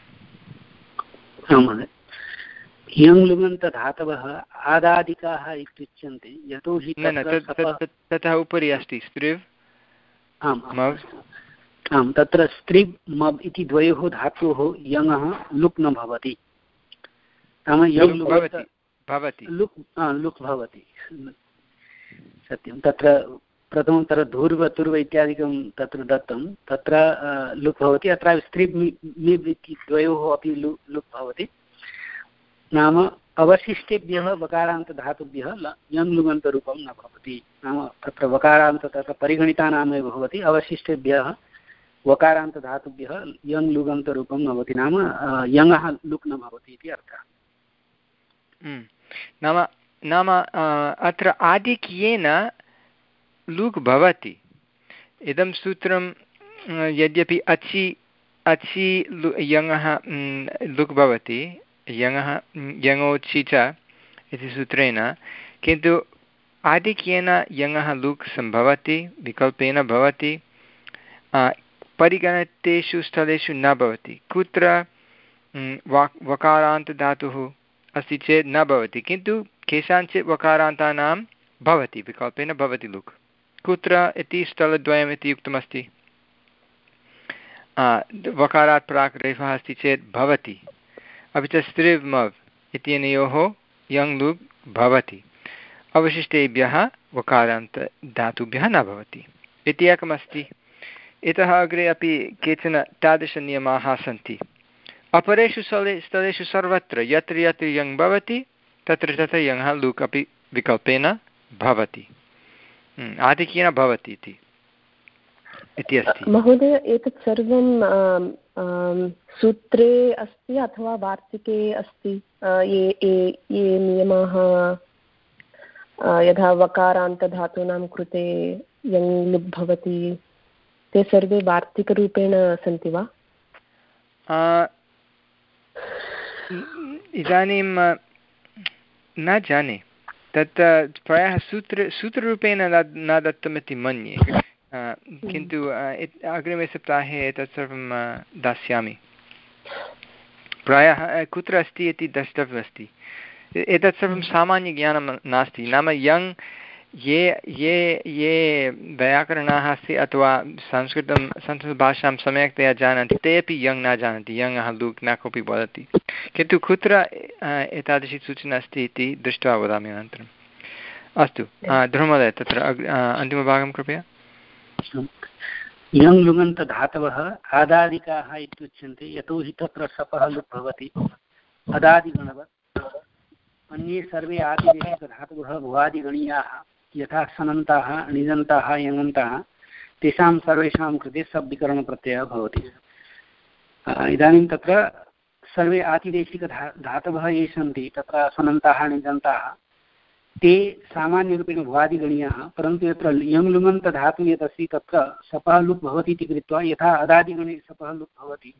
D: यङ् लुगन्तधातवः आदादिकाः इत्युच्यन्ते यतोहि
A: ततः उपरि अस्ति स्त्रिव्।
D: आम् आम्, तत्र स्त्रिव् मब् इति द्वयोः धातोः यङः लुक् न भवति। नाम यङ्
A: भवति
D: लुक् लुक् भवति सत्यं। तत्र प्रथमं तत्र धूर्व तुर्व इत्यादिकं तत्र दत्तं, तत्र लुक् भवति। अत्र स्त्रिव् मिब् इति द्वयोः अपि लु लुक् भवति। नाम अवशिष्टेभ्यः वकारान्तधातुभ्यः यङ् लुगन्तरूपं न भवति। नाम तत्र वकारान्त तत्र परिगणितानामेव भवति, अवशिष्टेभ्यः वकारान्तधातुभ्यः यङ् लुगन्तरूपं न भवति। नाम यङः लुक् न भवति इति अर्थः।
A: नाम नाम अत्र आधिक्येन लुक् भवति। इदं सूत्रं यद्यपि अचि अचि यङः लुक् भवति, यङः यङोचि च इति सूत्रेण, किन्तु आधिक्येन यङः लुक् सम्भवति, विकल्पेन भवति, परिगणितेषु स्थलेषु न भवति। कुत्र वकारान्तधातुः अस्ति चेत् न भवति, किन्तु केषाञ्चित् वकारान्तानां भवति, विकल्पेन भवति लुक्। कुत्र इति स्थलद्वयम् इति उक्तमस्ति। वकारात् प्राक् रेफः अस्ति चेत् भवति, अपि च स्त्रिव् मव् इत्यनयोः यङ् लुक् भवति। अवशिष्टेभ्यः वकारान्तधातुभ्यः न भवति इति एकमस्ति। इतः अग्रे अपि केचन तादृशनियमाः सन्ति। अपरेषु स्थले स्थलेषु सर्वत्र यत्र यत्र यङ् भवति तत्र तत्र यङः लुक् अपि विकल्पेन भवति, आधिक्येन भवति इति। इति अस्ति।
C: महोदय, एतत् सर्वं सूत्रे अस्ति अथवा वार्तिके अस्ति? ये ये ये नियमाः यथा वकारान्तधातूनां कृते यङ् लुप् भवति, ते सर्वे वार्तिकरूपेण सन्ति वा?
A: इदानीं न जाने, तत् प्रायः सूत्र सूत्ररूपेण न दत्तमिति मन्ये, किन्तु अग्रिमे सप्ताहे एतत् सर्वं दास्यामि। प्रायः कुत्र अस्ति इति द्रष्टव्यमस्ति। एतत् सर्वं सामान्यज्ञानं नास्ति, नाम यङ् ये ये ये वैयाकरणाः अस्ति अथवा संस्कृतं संस्कृतभाषां सम्यक्तया जानन्ति ते अपि यङ् न जानन्ति, यङ् लुक् न कोऽपि वदति, किन्तु कुत्र एतादृशी सूचना अस्ति इति दृष्ट्वा वदामि अनन्तरम्। अस्तु ध्रुवमहोदय, तत्र अन्तिमभागं कृपया।
D: यङ् लुगन्तधातवः आदादिकाः इत्युच्यन्ते यतोहि तत्र सपः लुप् भवति अदादिगणवत्। अन्ये सर्वे आदिदेशिकधातवः भुवादिगणीयाः यथा सनन्ताः णिजन्ताः यङन्ताः, तेषां सर्वेषां कृते सब्विकरणप्रत्ययः भवति। इदानीं तत्र सर्वे आतिदेशिकधा धातवः ये सन्ति तत्र सनन्ताः णिजन्ताः ते सामान्यरूपेण भुवादिगणीयाः, परन्तु यत्र यङ् लुङन्तधातुः यत् अस्ति तत्र सपः लुप् भवति इति कृत्वा यथा अदादिगणे सपः लुप् भवति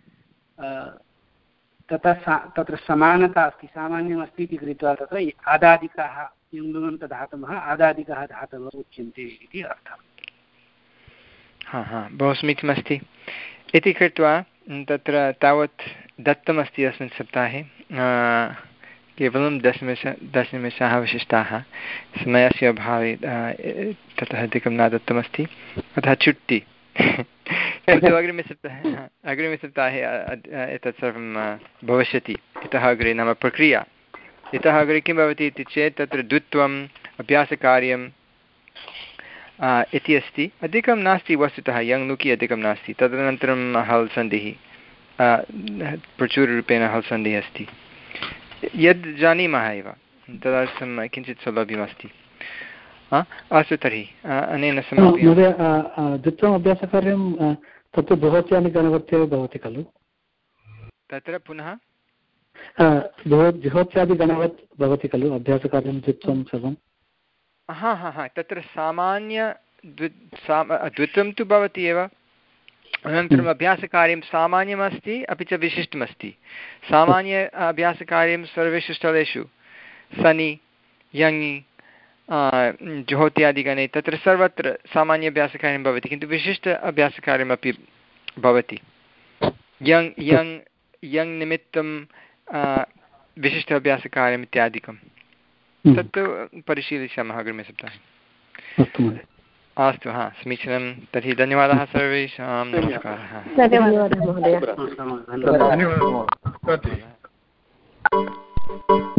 D: तथा सा तत्र समानता अस्ति, सामान्यमस्ति इति कृत्वा तत्र आदादिकाः यङ् लुङन्तधातवः आदादिकाः धातवः उच्यन्ते इति अर्थः।
A: हा हा बहु समीचीनमस्ति। इति कृत्वा तत्र तावत् दत्तमस्ति अस्मिन् सप्ताहे। केवलं दशनिमेष दशनिमेषाः विशिष्टाः, समयस्य अभावे ततः अधिकं न दत्तमस्ति, अतः छुट्टि। किन्तु अग्रिमे सप्ताहे अग्रिमे सप्ताहे एतत् सर्वं भविष्यति। इतः अग्रे नाम प्रक्रिया, इतः अग्रे किं भवति इति चेत् तत्र द्वित्वम् अभ्यासकार्यम् इति अस्ति, अधिकं नास्ति वस्तुतः, यङ् लुकि अधिकं नास्ति। तदनन्तरं हल् सन्धिः, प्रचुररूपेण हल् सन्धिः अस्ति, यद् जानीमः एव, तदर्थं किञ्चित् सौलभ्यमस्ति। अस्तु तर्हि अनेन
K: महोदय, द्वित्वम् अभ्यासकार्यं तत्तु बृहत्यानि गणवत्यै भवति खलु? तत्र पुनः बृहत्यादिगणवत् भवति खलु अभ्यासकार्यं द्वित्वं सर्वं?
A: हा हा हा तत्र सामान्य द्वि द्वित्वं तु भवति एव, अनन्तरम् अभ्यासकार्यं सामान्यमस्ति अपि च विशिष्टमस्ति। सामान्य अभ्यासकार्यं सर्वेषु स्थलेषु सनि यङि जुहोत्यादिगणे तत्र सर्वत्र सामान्य अभ्यासकार्यं भवति, किन्तु विशिष्ट अभ्यासकार्यमपि भवति। यङ् यङ् यङ् निमित्तं विशिष्ट अभ्यासकार्यम् इत्यादिकं तत्तु परिशीलिष्यामः अग्रिमे सप्ताहे। अस्तु, हा समीचीनं। तर्हि धन्यवादाः सर्वेषां, नमस्कारः।
C: धन्यवादः महोदय।
E: धन्यवादः।